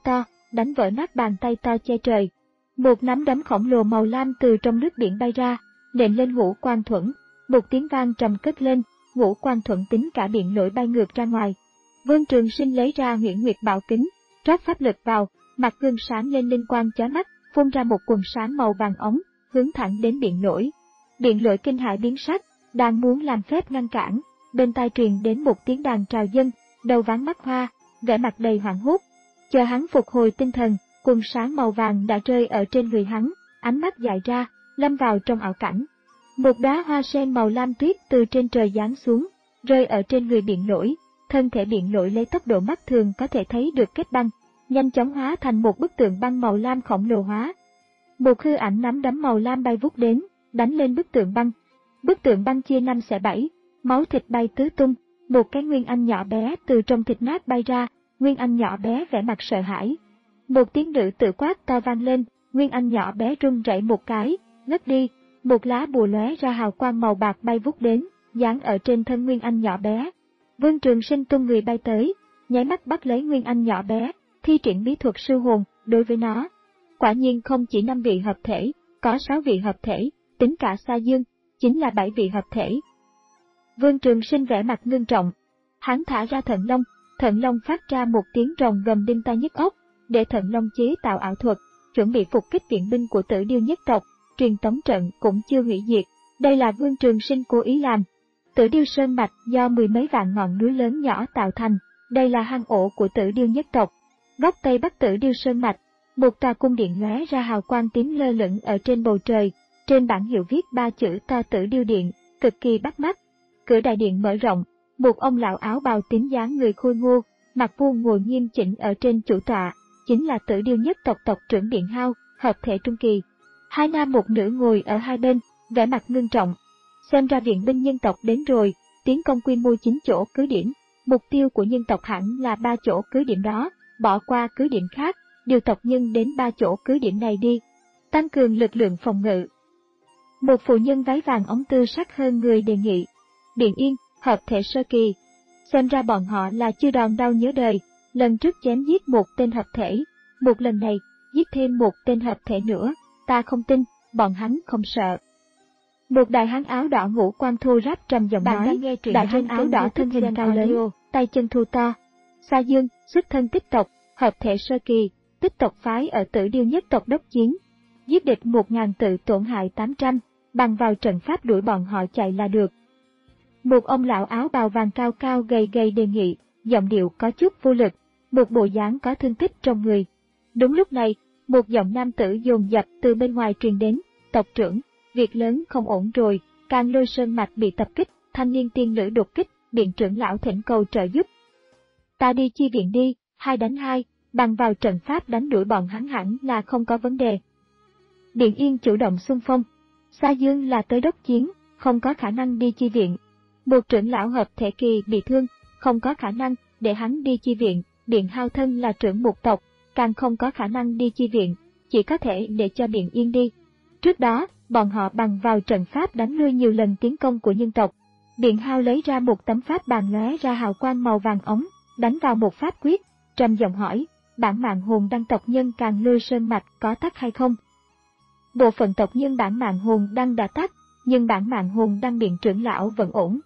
đánh vỡ nát bàn tay to che trời. Một nắm đấm khổng lồ màu lam từ trong nước biển bay ra, nện lên Ngũ Quan Thuẫn. Một tiếng vang trầm cất lên, Ngũ Quan Thuẫn tính cả biển lỗi bay ngược ra ngoài. Vương Trường Sinh lấy ra Huyễn Nguyệt Bảo Kính, rót pháp lực vào, mặt gương sáng lên linh quang chói mắt, phun ra một quần sáng màu vàng ống, hướng thẳng đến biển lỗi. Biển lỗi kinh hãi biến sắc, đang muốn làm phép ngăn cản, bên tai truyền đến một tiếng đàn trào dân, đầu váng mắt hoa, vẻ mặt đầy hoảng hốt. Chờ hắn phục hồi tinh thần, quần sáng màu vàng đã rơi ở trên người hắn, ánh mắt dại ra, lâm vào trong ảo cảnh. Một đóa hoa sen màu lam tuyết từ trên trời giáng xuống, rơi ở trên người biển lỗi, thân thể biển lỗi lấy tốc độ mắt thường có thể thấy được kết băng, nhanh chóng hóa thành một bức tượng băng màu lam khổng lồ hóa. Một hư ảnh nắm đấm màu lam bay vút đến, đánh lên bức tượng băng. Bức tượng băng chia năm xẻ bảy, máu thịt bay tứ tung, một cái Nguyên Anh nhỏ bé từ trong thịt nát bay ra, Nguyên Anh nhỏ bé vẻ mặt sợ hãi. Một tiếng nữ tự quát to vang lên, Nguyên Anh nhỏ bé run rẩy một cái, ngất đi, một lá bùa lóe ra hào quang màu bạc bay vút đến, dán ở trên thân Nguyên Anh nhỏ bé. Vương Trường Sinh tung người bay tới, nháy mắt bắt lấy Nguyên Anh nhỏ bé, thi triển bí thuật sư hồn đối với nó. Quả nhiên không chỉ năm vị hợp thể, có sáu vị hợp thể, tính cả Sa Dương, chính là bảy vị hợp thể. Vương Trường Sinh vẻ mặt ngưng trọng, hắn thả ra Thận Long, Thận Long phát ra một tiếng rồng gầm đinh tai nhức óc, để Thận Long chế tạo ảo thuật, chuẩn bị phục kích viện binh của Tử Điêu nhất tộc, truyền tống trận cũng chưa hủy diệt, đây là Vương Trường Sinh cố ý làm. Tử Điêu Sơn Mạch do mười mấy vạn ngọn núi lớn nhỏ tạo thành, đây là hang ổ của Tử Điêu nhất tộc. Góc Tây Bắc Tử Điêu Sơn Mạch, một tòa cung điện lóe ra hào quang tím lơ lửng ở trên bầu trời, trên bảng hiệu viết ba chữ to Tử Điêu Điện, cực kỳ bắt mắt. Cửa đại điện mở rộng, một ông lão áo bào tím dáng người khôi ngô, mặt vuông ngồi nghiêm chỉnh ở trên chủ tọa, chính là Tử Điêu nhất tộc tộc trưởng Biện Hao, hợp thể trung kỳ. Hai nam một nữ ngồi ở hai bên, vẻ mặt ngưng trọng. Xem ra viện binh nhân tộc đến rồi, tiến công quy mô chín chỗ cứ điểm, mục tiêu của nhân tộc hẳn là ba chỗ cứ điểm đó, bỏ qua cứ điểm khác, điều tộc nhân đến ba chỗ cứ điểm này đi, tăng cường lực lượng phòng ngự. Một phụ nhân váy vàng ống tư sắc hơn người đề nghị. Biện Yên, hợp thể sơ kỳ. Xem ra bọn họ là chưa đòn đau nhớ đời, lần trước chém giết một tên hợp thể, một lần này, giết thêm một tên hợp thể nữa, ta không tin, bọn hắn không sợ. Một đại hán áo đỏ ngũ quan thô ráp trầm giọng nói, đại hán áo đỏ thân hình cao lớn, tay chân thô to. Sa Dương, xuất thân tích tộc, hợp thể sơ kỳ, tích tộc phái ở Tử Điêu nhất tộc đốc chiến. Giết địch một ngàn tự tổn hại tám trăm, bằng vào trận pháp đuổi bọn họ chạy là được. Một ông lão áo bào vàng cao cao gầy gầy đề nghị, giọng điệu có chút vô lực, một bộ dáng có thương tích trong người. Đúng lúc này, một giọng nam tử dồn dập từ bên ngoài truyền đến, tộc trưởng, việc lớn không ổn rồi, Càn Lôi Sơn Mạch bị tập kích, thanh niên tiên nữ đột kích, Biện trưởng lão thỉnh cầu trợ giúp. Ta đi chi viện đi, hai đánh hai, bằng vào trận pháp đánh đuổi bọn hắn hẳn là không có vấn đề. Biện Yên chủ động xung phong, Sa Dương là tới đốc chiến, không có khả năng đi chi viện. Một trưởng lão hợp thể kỳ bị thương, không có khả năng để hắn đi chi viện, Biện Hao thân là trưởng một tộc, càng không có khả năng đi chi viện, chỉ có thể để cho Biện Yên đi. Trước đó, bọn họ bằng vào trận pháp đánh lui nhiều lần tiến công của nhân tộc. Biện Hao lấy ra một tấm pháp bàn lóe ra hào quang màu vàng ống, đánh vào một pháp quyết, trầm giọng hỏi, bản mạng hồn đăng tộc nhân Càn Lôi Sơn Mạch có tắt hay không? Bộ phận tộc nhân bản mạng hồn đăng đã tắt, nhưng bản mạng hồn đăng Biện trưởng lão vẫn ổn.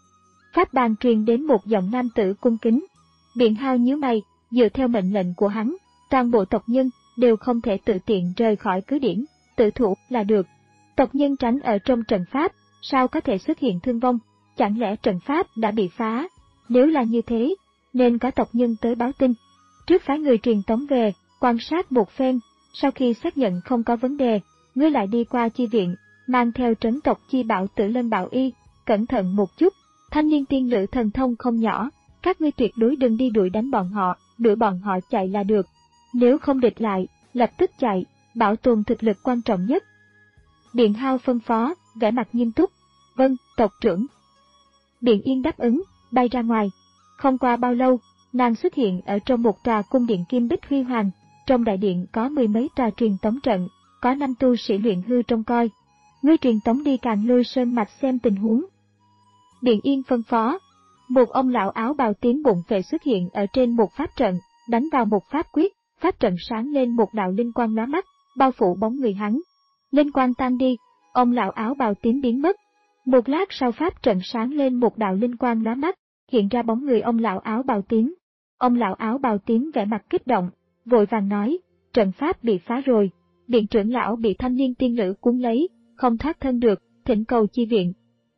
Pháp bàn truyền đến một giọng nam tử cung kính. Biện Hao nhíu mày, dựa theo mệnh lệnh của hắn, toàn bộ tộc nhân đều không thể tự tiện rời khỏi cứ điểm, tự thủ là được. Tộc nhân tránh ở trong trận pháp, sao có thể xuất hiện thương vong, chẳng lẽ trận pháp đã bị phá? Nếu là như thế, nên có tộc nhân tới báo tin. Trước phái người truyền tống về, quan sát một phen, sau khi xác nhận không có vấn đề, ngươi lại đi qua chi viện, mang theo trấn tộc chi bảo tử lên bảo y, cẩn thận một chút, thanh niên tiên nữ thần thông không nhỏ, các ngươi tuyệt đối đừng đi đuổi đánh bọn họ, đuổi bọn họ chạy là được. Nếu không địch lại, lập tức chạy, bảo tồn thực lực quan trọng nhất. Biện Hao phân phó, vẻ mặt nghiêm túc, vâng, tộc trưởng. Biện Yên đáp ứng, bay ra ngoài. Không qua bao lâu, nàng xuất hiện ở trong một tòa cung điện kim bích huy hoàng, trong đại điện có mười mấy tòa truyền tống trận, có năm tu sĩ luyện hư trông coi. Ngươi truyền tống đi Càn Lôi Sơn Mạch xem tình huống. Biện Yên phân phó. Một ông lão áo bào tím bụng phệ xuất hiện ở trên một pháp trận, đánh vào một pháp quyết, pháp trận sáng lên một đạo linh quang lóa mắt, bao phủ bóng người hắn. Linh quang tan đi, ông lão áo bào tím biến mất. Một lát sau pháp trận sáng lên một đạo linh quang lóa mắt, hiện ra bóng người ông lão áo bào tím. Ông lão áo bào tím vẻ mặt kích động, vội vàng nói, trận pháp bị phá rồi, Biện trưởng lão bị thanh niên tiên nữ cuốn lấy, không thoát thân được, thỉnh cầu chi viện.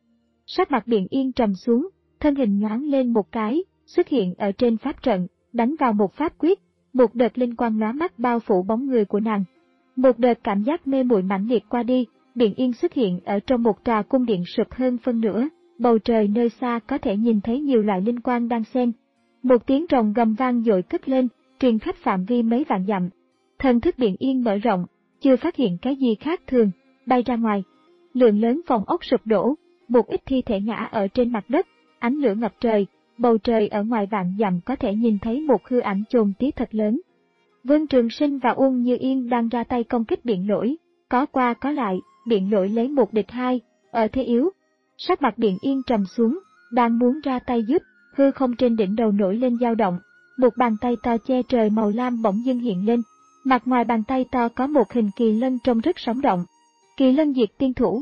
Sắc mặt Biện Yên trầm xuống, thân hình nhoáng lên một cái, xuất hiện ở trên pháp trận, đánh vào một pháp quyết, một đợt linh quang lóa mắt bao phủ bóng người của nàng. Một đợt cảm giác mê muội mãnh liệt qua đi, Biện Yên xuất hiện ở trong một tòa cung điện sụp hơn phân nửa, bầu trời nơi xa có thể nhìn thấy nhiều loại linh quang đang xen. Một tiếng rồng gầm vang dội cất lên, truyền khắp phạm vi mấy vạn dặm. Thần thức Biện Yên mở rộng, chưa phát hiện cái gì khác thường, bay ra ngoài. Lượng lớn phòng ốc sụp đổ, một ít thi thể ngã ở trên mặt đất, ánh lửa ngập trời, bầu trời ở ngoài vạn dặm có thể nhìn thấy một hư ảnh chồn tía thật lớn. Vương Trường Sinh và Uông Như Yên đang ra tay công kích Biện Lỗi, có qua có lại, Biện Lỗi lấy một địch hai, ở thế yếu. Sắc mặt Biện Yên trầm xuống, đang muốn ra tay giúp, hư không trên đỉnh đầu nổi lên dao động, một bàn tay to che trời màu lam bỗng dưng hiện lên. Mặt ngoài bàn tay to có một hình kỳ lân trông rất sống động. Kỳ lân diệt tiên thủ.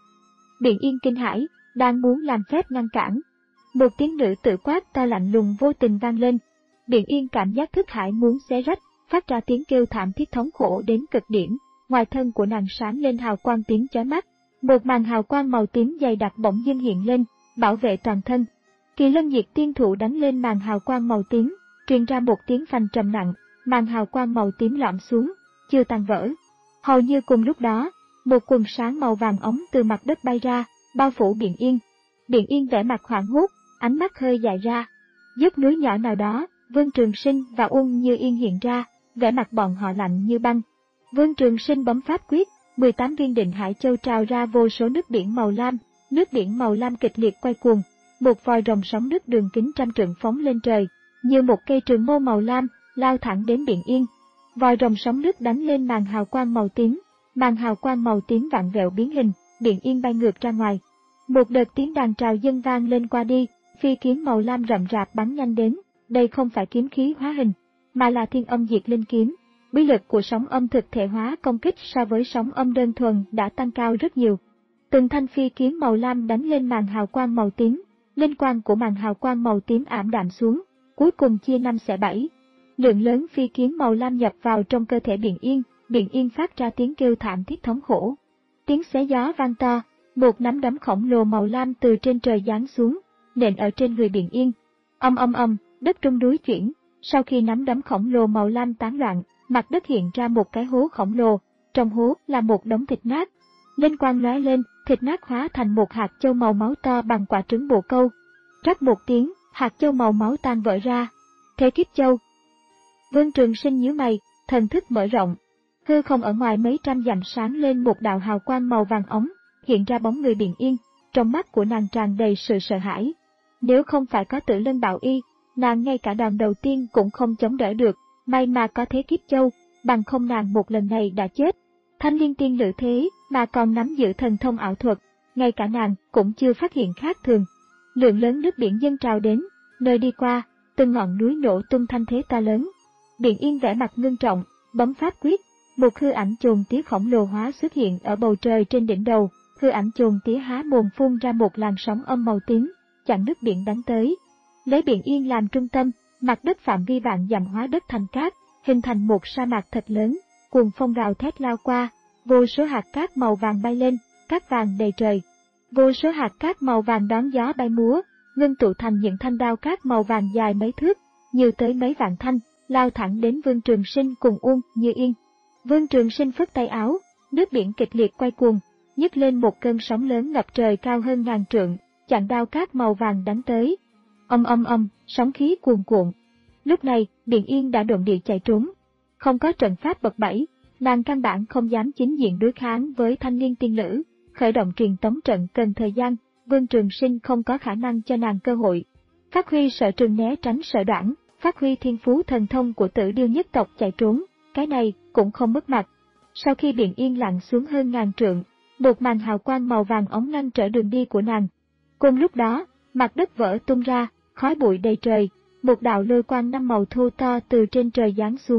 Biện Yên kinh hãi, đang muốn làm phép ngăn cản. Một tiếng nữ tự quát to lạnh lùng vô tình vang lên. Biện Yên cảm giác thức hải muốn xé rách, phát ra tiếng kêu thảm thiết thống khổ đến cực điểm. Ngoài thân của nàng sáng lên hào quang tím chói mắt. Một màn hào quang màu tím dày đặc bỗng dưng hiện lên, bảo vệ toàn thân. Kỳ lân diệt tiên thủ đánh lên màn hào quang màu tím, truyền ra một tiếng phanh trầm nặng. Màn hào quang màu tím lõm xuống, chưa tan vỡ. Hầu như cùng lúc đó, một quần sáng màu vàng ống từ mặt đất bay ra, bao phủ Biện Yên. Biện Yên vẻ mặt hoảng hốt, ánh mắt hơi dài ra. Dốc núi nhỏ nào đó, Vương Trường Sinh và Uông Như Yên hiện ra, vẻ mặt bọn họ lạnh như băng. Vương Trường Sinh bấm pháp quyết, mười tám viên định hải châu trào ra vô số nước biển màu lam, nước biển màu lam kịch liệt quay cuồng, một vòi rồng sóng nước đường kính trăm trượng phóng lên trời, như một cây trường mâu màu lam, lao thẳng đến Biện Yên. Vòi rồng sóng nước đánh lên màn hào quang màu tím, màn hào quang màu tím vặn vẹo biến hình, Biện Yên bay ngược ra ngoài. Một đợt tiếng đàn trào dân vang lên qua đi, phi kiếm màu lam rậm rạp bắn nhanh đến, đây không phải kiếm khí hóa hình, mà là thiên âm diệt linh kiếm. Bí lực của sóng âm thực thể hóa công kích so với sóng âm đơn thuần đã tăng cao rất nhiều. Từng thanh phi kiếm màu lam đánh lên màn hào quang màu tím, linh quang của màn hào quang màu tím ảm đạm xuống, cuối cùng chia năm xẻ bảy. Lượng lớn phi kiếm màu lam nhập vào trong cơ thể Biện Yên, Biện Yên phát ra tiếng kêu thảm thiết thống khổ. Tiếng xé gió vang to, một nắm đấm khổng lồ màu lam từ trên trời giáng xuống, nện ở trên người Biện Yên. Âm âm âm, đất rung núi chuyển, sau khi nắm đấm khổng lồ màu lam tán loạn, mặt đất hiện ra một cái hố khổng lồ, trong hố là một đống thịt nát. Linh quang lóe lên, thịt nát hóa thành một hạt châu màu máu to bằng quả trứng bồ câu. Rắc một tiếng, hạt châu màu máu tan vỡ ra. Thế kiếp châu. Vương Trường Sinh nhíu mày, thần thức mở rộng. Hư không ở ngoài mấy trăm dặm sáng lên một đạo hào quang màu vàng ống, hiện ra bóng người Biện Yên, trong mắt của nàng tràn đầy sự sợ hãi. Nếu không phải có Tử Lân Bảo Y, nàng ngay cả đòn đầu tiên cũng không chống đỡ được, may mà có Thế Kiếp Châu, bằng không nàng một lần này đã chết. Thanh Liên tiên nữ thế mà còn nắm giữ thần thông ảo thuật, ngay cả nàng cũng chưa phát hiện khác thường. Lượng lớn nước biển dâng trào đến, nơi đi qua, từng ngọn núi nổ tung thanh thế to lớn. Biện Yên vẻ mặt ngưng trọng, bấm pháp quyết, một hư ảnh chồn tía khổng lồ hóa xuất hiện ở bầu trời trên đỉnh đầu, hư ảnh chồn tía há mồm phun ra một làn sóng âm màu tím, chặn nước biển đánh tới. Lấy Biện Yên làm trung tâm, mặt đất phạm vi vạn dặm hóa đất thành cát, hình thành một sa mạc thật lớn, cuồng phong gào thét lao qua, vô số hạt cát màu vàng bay lên, cát vàng đầy trời. Vô số hạt cát màu vàng đón gió bay múa, ngưng tụ thành những thanh đao cát màu vàng dài mấy thước, nhiều tới mấy vạn thanh, lao thẳng đến Vương Trường Sinh cùng Uông Như Yên. Vương Trường Sinh phất tay áo, nước biển kịch liệt quay cuồng, nhấc lên một cơn sóng lớn ngập trời cao hơn ngàn trượng, chặn đao cát màu vàng đánh tới. Âm âm âm, sóng khí cuồn cuộn. Lúc này, Biện Yên đã độn địa chạy trốn. Không có trận pháp bậc bảy, nàng căn bản không dám chính diện đối kháng với Thanh Liên tiên nữ, khởi động truyền tống trận cần thời gian, Vương Trường Sinh không có khả năng cho nàng cơ hội. Phát huy sở trường né tránh sợ đoản, phát huy thiên phú thần thông của Tử Điêu nhất tộc chạy trốn, cái này cũng không mất mặt. Sau khi Biện Yên lặn xuống hơn ngàn trượng, một màn hào quang màu vàng óng ngăn trở đường đi của nàng. Cùng lúc đó, mặt đất vỡ tung ra, khói bụi đầy trời, một đạo lôi quang năm màu thô to từ trên trời giáng xuống,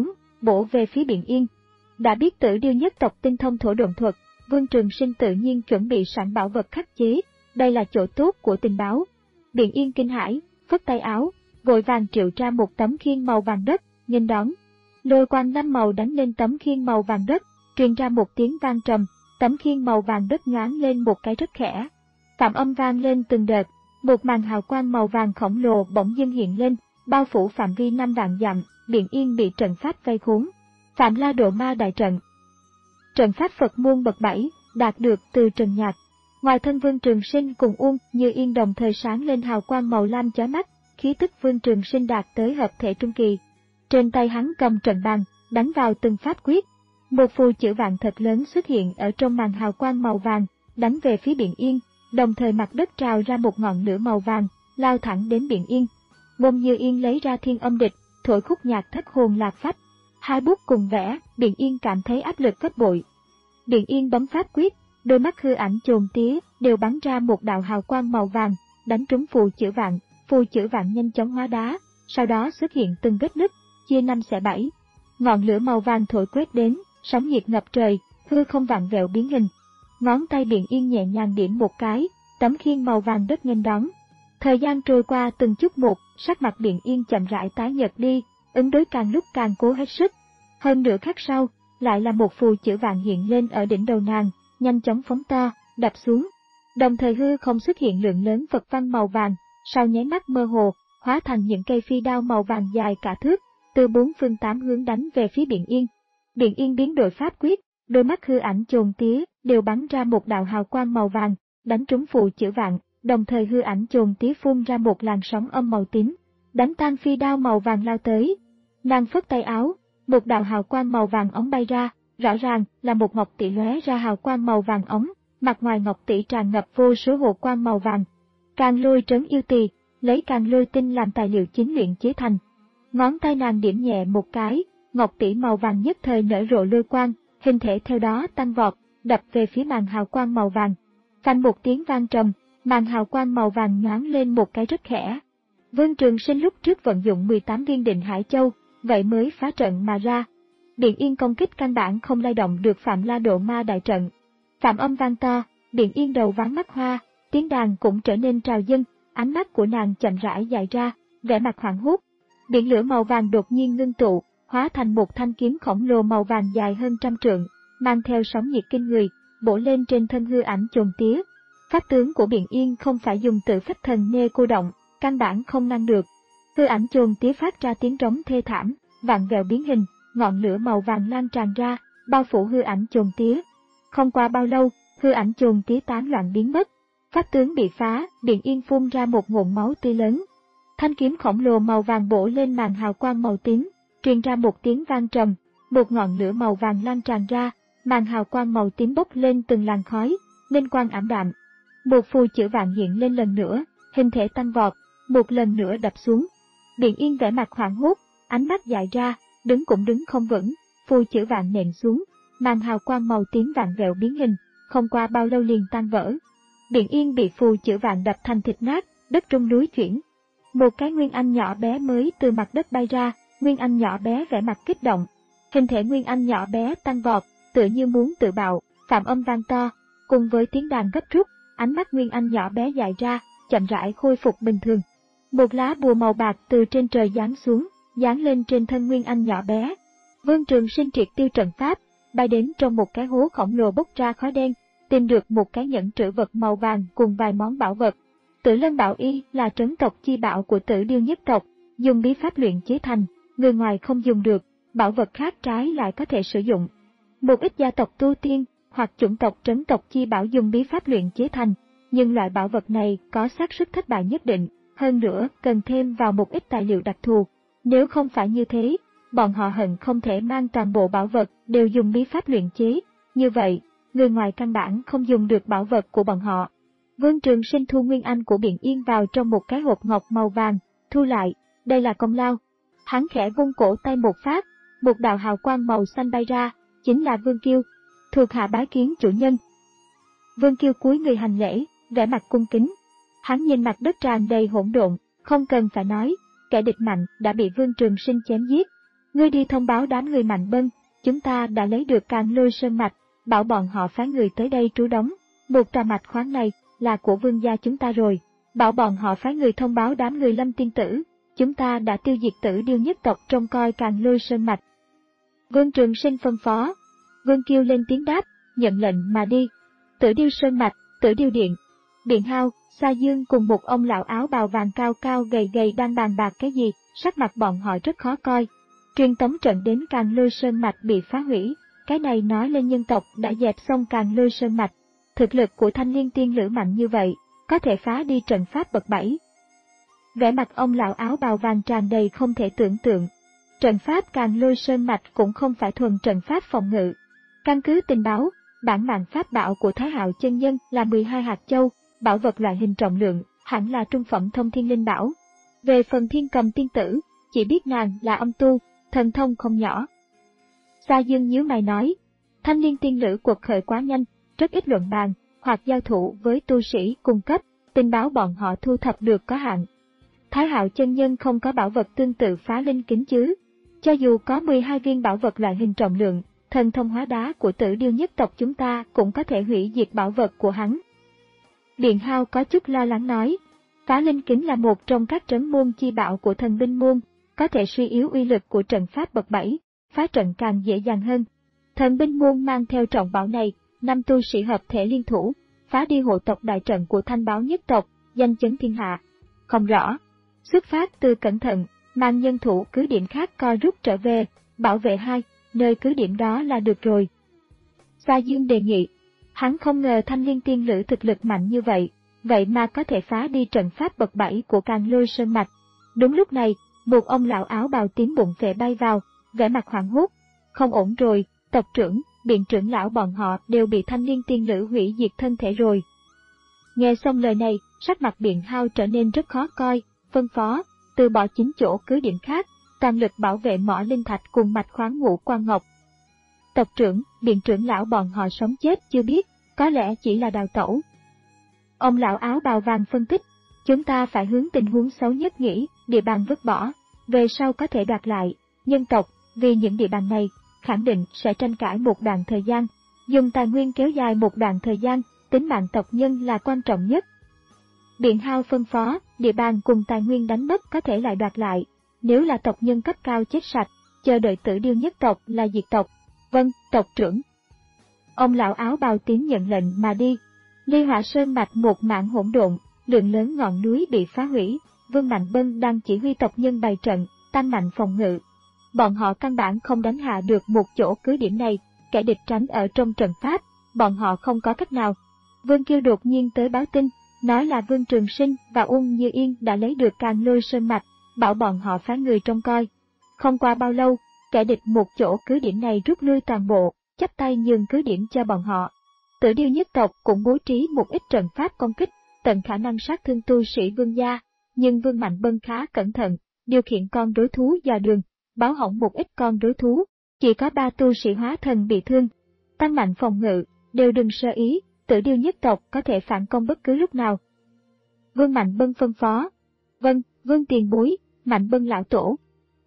bổ về phía Biện Yên. Đã biết Tử Điêu nhất tộc tinh thông thổ độn thuật, Vương Trường Sinh tự nhiên chuẩn bị sẵn bảo vật khắc chế, đây là chỗ tốt của tình báo. Biện Yên kinh hãi, phất tay áo, vội vàng triệu ra một tấm khiên màu vàng đất, nghênh đón. Lôi quang năm màu đánh lên tấm khiên màu vàng đất, truyền ra một tiếng vang trầm, tấm khiên màu vàng đất nhoáng lên một cái rất khẽ. Phạm âm vang lên từng đợt, một màn hào quang màu vàng khổng lồ bỗng dưng hiện lên, bao phủ phạm vi năm vạn dặm. Biện Yên bị trận pháp vây khốn. Phạm La Độ Ma đại trận. Trận pháp Phật môn bậc bảy, đạt được từ Trần Nhạc. Ngoài thân Vương Trường Sinh cùng Uông Như Yên đồng thời sáng lên hào quang màu lam chói mắt, khí tức Vương Trường Sinh đạt tới hợp thể trung kỳ. Trên tay hắn cầm trận bàn, đánh vào từng pháp quyết. Một phù chữ vạn thật lớn xuất hiện ở trong màn hào quang màu vàng, đánh về phía Biện Yên, đồng thời mặt đất trào ra một ngọn lửa màu vàng, lao thẳng đến Biện Yên. Uông Như Yên lấy ra Thiên Âm Địch, thổi khúc nhạc thất hồn lạc phách. Hai bút cùng vẽ, Biện Yên cảm thấy áp lực gấp bội. Biện Yên bấm pháp quyết, đôi mắt hư ảnh chồn tía đều bắn ra một đạo hào quang màu vàng, đánh trúng phù chữ vạn. Phù chữ vạn nhanh chóng hóa đá, sau đó xuất hiện từng vết nứt, chia năm xẻ bảy. Ngọn lửa màu vàng thổi quét đến, sóng nhiệt ngập trời, hư không vặn vẹo biến hình. Ngón tay Biện Yên nhẹ nhàng điểm một cái, tấm khiên màu vàng đất nghênh đón. Thời gian trôi qua từng chút một, sắc mặt Biện Yên chậm rãi tái nhợt đi, ứng đối càng lúc càng cố hết sức. Hơn nửa khắc sau, lại là một phù chữ vàng hiện lên ở đỉnh đầu nàng, nhanh chóng phóng to, đập xuống. Đồng thời hư không xuất hiện lượng lớn Phật văn màu vàng, sau nháy mắt mơ hồ, hóa thành những cây phi đao màu vàng dài cả thước, từ bốn phương tám hướng đánh về phía Biện Yên. Biện Yên biến đổi pháp quyết, đôi mắt hư ảnh chồn tía đều bắn ra một đạo hào quang màu vàng, đánh trúng phù chữ vạn, đồng thời hư ảnh chồn tía phun ra một làn sóng âm màu tím, đánh tan phi đao màu vàng lao tới. Nàng phất tay áo, một đạo hào quang màu vàng ống bay ra, rõ ràng là một ngọc tỷ lóe ra hào quang màu vàng ống, mặt ngoài ngọc tỷ tràn ngập vô số hồ quang màu vàng. Càng lôi trấn yêu tỳ, lấy càng lôi tinh làm tài liệu chính luyện chế thành. Ngón tay nàng điểm nhẹ một cái, ngọc tỷ màu vàng nhất thời nở rộ lôi quang, hình thể theo đó tăng vọt, đập về phía màn hào quang màu vàng. Phanh một tiếng vang trầm, màn hào quang màu vàng nhoáng lên một cái rất khẽ. Vương Trường Sinh lúc trước vận dụng mười tám viên Định Hải Châu, vậy mới phá trận mà ra. Biện Yên công kích căn bản không lay động được Phạm La Độ Ma đại trận. Phạm âm vang to, Biện Yên đầu váng mắt hoa, tiếng đàn cũng trở nên trào dâng, ánh mắt của nàng chậm rãi dại ra, vẻ mặt hoảng hốt. Biển lửa màu vàng đột nhiên ngưng tụ, hóa thành một thanh kiếm khổng lồ màu vàng dài hơn trăm trượng, mang theo sóng nhiệt kinh người, bổ lên trên thân hư ảnh chồn tía. Pháp tướng của Biện Yên không phải dùng tự phách thần nê cô động, căn bản không ngăn được. Hư ảnh chồn tía phát ra tiếng trống thê thảm, vặn vẹo biến hình, ngọn lửa màu vàng lan tràn ra, bao phủ hư ảnh chồn tía. Không qua bao lâu, hư ảnh chồn tía tán loạn biến mất. Pháp tướng bị phá, Biện Yên phun ra một ngụm máu tươi lớn. Thanh kiếm khổng lồ màu vàng bổ lên màn hào quang màu tím, truyền ra một tiếng vang trầm, một ngọn lửa màu vàng lan tràn ra, màn hào quang màu tím bốc lên từng làn khói, nên quang ảm đạm. Một phù chữ vạn hiện lên lần nữa, hình thể tăng vọt, một lần nữa đập xuống. Biện Yên vẻ mặt hoảng hốt, ánh mắt dại ra, đứng cũng đứng không vững, phù chữ vạn nện xuống, màn hào quang màu tím vạn vẹo biến hình, không qua bao lâu liền tan vỡ. Biện Yên bị phù chữ vạn đập thành thịt nát, đất rung núi chuyển. Một cái Nguyên Anh nhỏ bé mới từ mặt đất bay ra, Nguyên Anh nhỏ bé vẻ mặt kích động. Hình thể Nguyên Anh nhỏ bé tăng vọt, tựa như muốn tự bạo, phạm âm vang to, cùng với tiếng đàn gấp rút, ánh mắt Nguyên Anh nhỏ bé dại ra, chậm rãi khôi phục bình thường. Một lá bùa màu bạc từ trên trời giáng xuống, giáng lên trên thân Nguyên Anh nhỏ bé. Vương Trường Sinh triệt tiêu trận pháp, bay đến trong một cái hố khổng lồ bốc ra khói đen, tìm được một cái nhẫn trữ vật màu vàng cùng vài món bảo vật. Tử Lân Bảo Y là trấn tộc chi bảo của Tử Điêu nhất tộc, dùng bí pháp luyện chế thành, người ngoài không dùng được, bảo vật khác trái lại có thể sử dụng. Một ít gia tộc tu tiên hoặc chủng tộc trấn tộc chi bảo dùng bí pháp luyện chế thành, nhưng loại bảo vật này có xác suất thất bại nhất định, hơn nữa cần thêm vào một ít tài liệu đặc thù. Nếu không phải như thế, bọn họ hận không thể mang toàn bộ bảo vật đều dùng bí pháp luyện chế, như vậy, người ngoài căn bản không dùng được bảo vật của bọn họ. Vương Trường Sinh thu Nguyên Anh của Biện Yên vào trong một cái hộp ngọc màu vàng, thu lại, đây là công lao. Hắn khẽ vung cổ tay một phát, một đạo hào quang màu xanh bay ra, chính là Vương Kiêu, thuộc hạ bái kiến chủ nhân. Vương Kiêu cúi người hành lễ, vẻ mặt cung kính. Hắn nhìn mặt đất tràn đầy hỗn độn, không cần phải nói, kẻ địch mạnh đã bị Vương Trường Sinh chém giết. Ngươi đi thông báo đám người Mạnh Bân, chúng ta đã lấy được Càn Lôi Sơn mạch, bảo bọn họ phái người tới đây trú đóng. Một tòa mạch khoáng này là của vương gia chúng ta rồi, bảo bọn họ phái người thông báo đám người Lâm tiên tử, chúng ta đã tiêu diệt Tử Điêu nhất tộc trông coi Càn Lôi Sơn mạch. Vương Trường Sinh phân phó. Vương Kiêu lên tiếng đáp, nhận lệnh mà đi. Tử Điêu Sơn mạch, Tử Điêu điện. Biện Hao, Sa Dương cùng một ông lão áo bào vàng cao cao gầy gầy đang bàn bạc cái gì, sắc mặt bọn họ rất khó coi. Truyền tống trận đến Càn Lôi Sơn mạch bị phá hủy, cái này nói lên nhân tộc đã dẹp xong Càn Lôi Sơn mạch. Thực lực của Thanh Liên tiên nữ mạnh như vậy, có thể phá đi trận pháp bậc bảy. Vẻ mặt ông lão áo bào vàng tràn đầy không thể tưởng tượng. Trận pháp Càn Lôi Sơn mạch cũng không phải thuần trận pháp phòng ngự. Căn cứ tình báo, bản mạng pháp bảo của Thái Hạo chân nhân là mười hai hạt châu, bảo vật loại hình trọng lượng, hẳn là trung phẩm thông thiên linh bảo. Về phần Thiên Cầm tiên tử, chỉ biết nàng là âm tu, thần thông không nhỏ. Sa Dương nhíu mày nói, Thanh Liên tiên nữ quật khởi quá nhanh, rất ít luận bàn, hoặc giao thủ với tu sĩ cung cấp, tình báo bọn họ thu thập được có hạn. Thái Hạo chân nhân không có bảo vật tương tự phá linh kính chứ. Cho dù có mười hai viên bảo vật loại hình trọng lượng, thần thông hóa đá của Tử Điêu nhất tộc chúng ta cũng có thể hủy diệt bảo vật của hắn. Biện Hao có chút lo lắng nói, phá linh kính là một trong các trấn môn chi bảo của thần binh môn, có thể suy yếu uy lực của trận pháp bậc bảy, phá trận càng dễ dàng hơn. Thần binh môn mang theo trọng bảo này, năm tu sĩ hợp thể liên thủ, phá đi hộ tộc đại trận của Thanh Báo nhất tộc, danh chấn thiên hạ. Không rõ, xuất phát từ cẩn thận, mang nhân thủ cứ điểm khác co rút trở về, bảo vệ hai, nơi cứ điểm đó là được rồi. Sa Dương đề nghị, hắn không ngờ Thanh Liên tiên nữ thực lực mạnh như vậy, vậy mà có thể phá đi trận pháp bậc bảy của Càn Lôi Sơn mạch. Đúng lúc này, một ông lão áo bào tím bụng phệ bay vào, vẻ mặt hoảng hốt. Không ổn rồi, tộc trưởng, biện trưởng lão bọn họ đều bị Thanh Liên tiên nữ hủy diệt thân thể rồi. Nghe xong lời này, sắc mặt Biện Hao trở nên rất khó coi, phân phó, từ bỏ chính chỗ cứ điểm khác, toàn lực bảo vệ mỏ linh thạch cùng mạch khoáng ngũ quan ngọc. Tộc trưởng, biện trưởng lão bọn họ sống chết chưa biết, có lẽ chỉ là đào tẩu. Ông lão áo bào vàng phân tích, chúng ta phải hướng tình huống xấu nhất nghĩ, địa bàn vứt bỏ, về sau có thể đoạt lại, nhân tộc, vì những địa bàn này, khẳng định sẽ tranh cãi một đoạn thời gian, dùng tài nguyên kéo dài một đoạn thời gian, tính mạng tộc nhân là quan trọng nhất. Biện Hao phân phó, địa bàn cùng tài nguyên đánh mất có thể lại đoạt lại, nếu là tộc nhân cấp cao chết sạch, chờ đợi Tử Điêu nhất tộc là diệt tộc. Vâng, tộc trưởng. Ông lão áo bào tím nhận lệnh mà đi. Ly Hỏa Sơn mạch một mảng hỗn độn, lượng lớn ngọn núi bị phá hủy, Vương Mạnh Bân đang chỉ huy tộc nhân bày trận, tăng mạnh phòng ngự. Bọn họ căn bản không đánh hạ được một chỗ cứ điểm này, kẻ địch tránh ở trong trận pháp, bọn họ không có cách nào. Vương Kiêu đột nhiên tới báo tin, nói là Vương Trường Sinh và Ung Như Yên đã lấy được Càn Lôi Sơn mạch, bảo bọn họ phái người trông coi. Không qua bao lâu, kẻ địch một chỗ cứ điểm này rút lui toàn bộ, chắp tay nhường cứ điểm cho bọn họ. Tử Điêu nhất tộc cũng bố trí một ít trận pháp công kích, tận khả năng sát thương tu sĩ Vương gia, nhưng Vương Mạnh Bân khá cẩn thận, điều khiển con đối thú dò đường, báo hỏng một ít con đối thú, chỉ có ba tu sĩ hóa thần bị thương. Tăng mạnh phòng ngự, đều đừng sơ ý, Tử Điêu nhất tộc có thể phản công bất cứ lúc nào. Vương Mạnh Bân phân phó. Vâng, Vương tiền bối, Mạnh Bân lão tổ.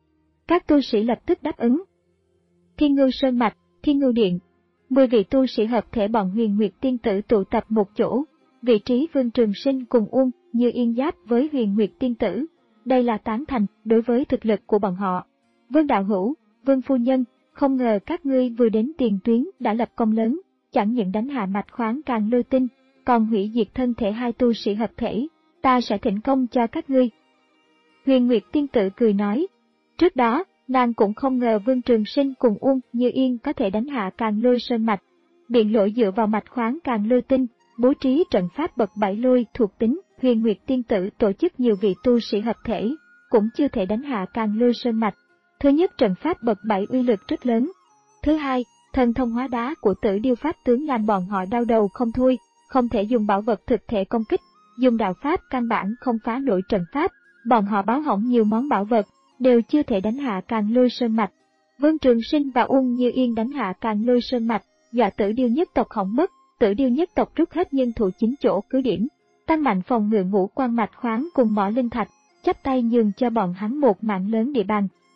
Các tu sĩ lập tức đáp ứng. Thiên Ngưu Sơn mạch, Thiên Ngưu điện. Mười vị tu sĩ hợp thể bọn Huyền Nguyệt tiên tử tụ tập một chỗ, vị trí Vương Trường Sinh cùng Ung Như Yên giáp với Huyền Nguyệt tiên tử. Đây là tán thành đối với thực lực của bọn họ. Vương đạo hữu, Vương phu nhân, không ngờ các ngươi vừa đến tiền tuyến đã lập công lớn, chẳng những đánh hạ mạch khoáng Càn Lôi tinh, còn hủy diệt thân thể hai tu sĩ hợp thể, ta sẽ thỉnh công cho các ngươi. Huyền Nguyệt tiên tử cười nói, trước đó, nàng cũng không ngờ Vương Trường Sinh cùng Ung Như Yên có thể đánh hạ Càn Lôi Sơn mạch. Biện Lỗi dựa vào mạch khoáng Càn Lôi tinh, bố trí trận pháp bậc bảy lôi thuộc tính, Huyền Nguyệt tiên tử tổ chức nhiều vị tu sĩ hợp thể, cũng chưa thể đánh hạ Càn Lôi Sơn mạch. Thứ nhất, trận pháp bậc bảy uy lực rất lớn. Thứ hai, thần thông hóa đá của Tử Điêu pháp tướng làm bọn họ đau đầu không thôi, không thể dùng bảo vật thực thể công kích, dùng đạo pháp căn bản không phá nổi trận pháp, bọn họ báo hỏng nhiều món bảo vật, đều chưa thể đánh hạ Càn Lôi Sơn mạch. Vương Trường Sinh và Ung Như Yên đánh hạ Càn Lôi Sơn mạch, dọa Tử Điêu nhất tộc hỏng mất, Tử Điêu nhất tộc rút hết nhân thủ chính chỗ cứ điểm, tăng mạnh phòng ngự ngũ quan mạch khoáng cùng mỏ linh thạch, chắp tay nhường cho bọn hắn một mảng lớn địa bàn.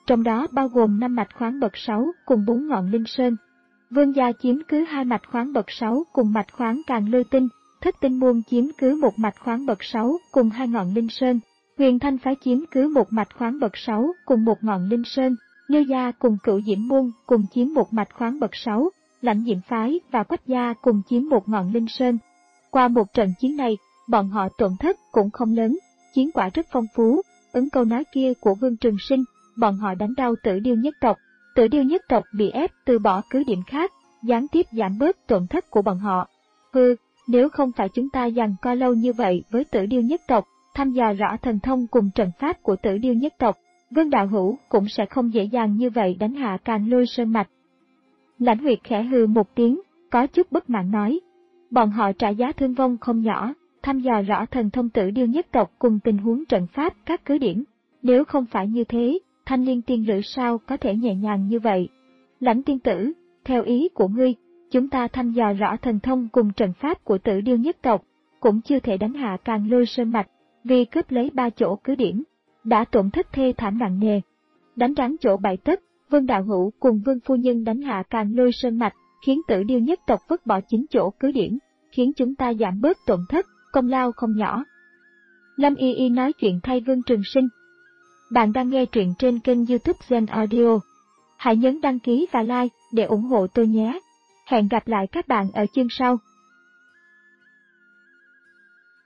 trong đó bao gồm năm mạch khoáng bậc sáu cùng bốn ngọn linh sơn. Vương gia chiếm cứ hai mạch khoáng bậc sáu cùng mạch khoáng Càn Lôi Tinh, Thất Tinh môn chiếm cứ một mạch khoáng bậc sáu cùng hai ngọn linh sơn, Huyền Thanh phái chiếm cứ một mạch khoáng bậc sáu cùng một ngọn linh sơn, Liêu gia cùng Cửu Diễm môn cùng chiếm một mạch khoáng bậc sáu, Lãnh Diễm phái và Quách gia cùng chiếm một ngọn linh sơn. Qua một trận chiến này, bọn họ tổn thất cũng không lớn, chiến quả rất phong phú. Ứng câu nói kia của Vương Trường Sinh, bọn họ đánh đau Tử Điêu nhất tộc, Tử Điêu nhất tộc bị ép từ bỏ cứ điểm khác, gián tiếp giảm bớt tổn thất của bọn họ. Hừ, nếu không phải chúng ta giằng co lâu như vậy với Tử Điêu nhất tộc, thăm dò rõ thần thông cùng trận pháp của Tử Điêu nhất tộc, Vương đạo hữu cũng sẽ không dễ dàng như vậy đánh hạ Càn Lôi Sơn mạch. Lãnh Nguyệt khẽ hừ một tiếng, có chút bất mãn nói. Bọn họ trả giá thương vong không nhỏ, thăm dò rõ thần thông Tử Điêu nhất tộc cùng tình huống trận pháp các cứ điểm. Nếu không phải như thế, Thanh Liên tiên lữ sao có thể nhẹ nhàng như vậy? Lãnh tiên tử, theo ý của ngươi, chúng ta thăm dò rõ thần thông cùng trận pháp của Tử Điêu nhất tộc, cũng chưa thể đánh hạ Càn Lôi Sơn mạch, vì cướp lấy ba chỗ cứ điểm, đã tổn thất thê thảm nặng nề. Đánh rắn chỗ bại tất, Vương đạo hữu cùng Vương phu nhân đánh hạ Càn Lôi Sơn mạch, khiến Tử Điêu nhất tộc vứt bỏ chín chỗ cứ điểm, khiến chúng ta giảm bớt tổn thất, công lao không nhỏ. Lâm Y Y nói chuyện thay Vương Trường Sinh. Bạn đang nghe truyện trên kênh YouTube Zen Audio. Hãy nhấn đăng ký và like để ủng hộ tôi nhé. Hẹn gặp lại các bạn ở chương sau.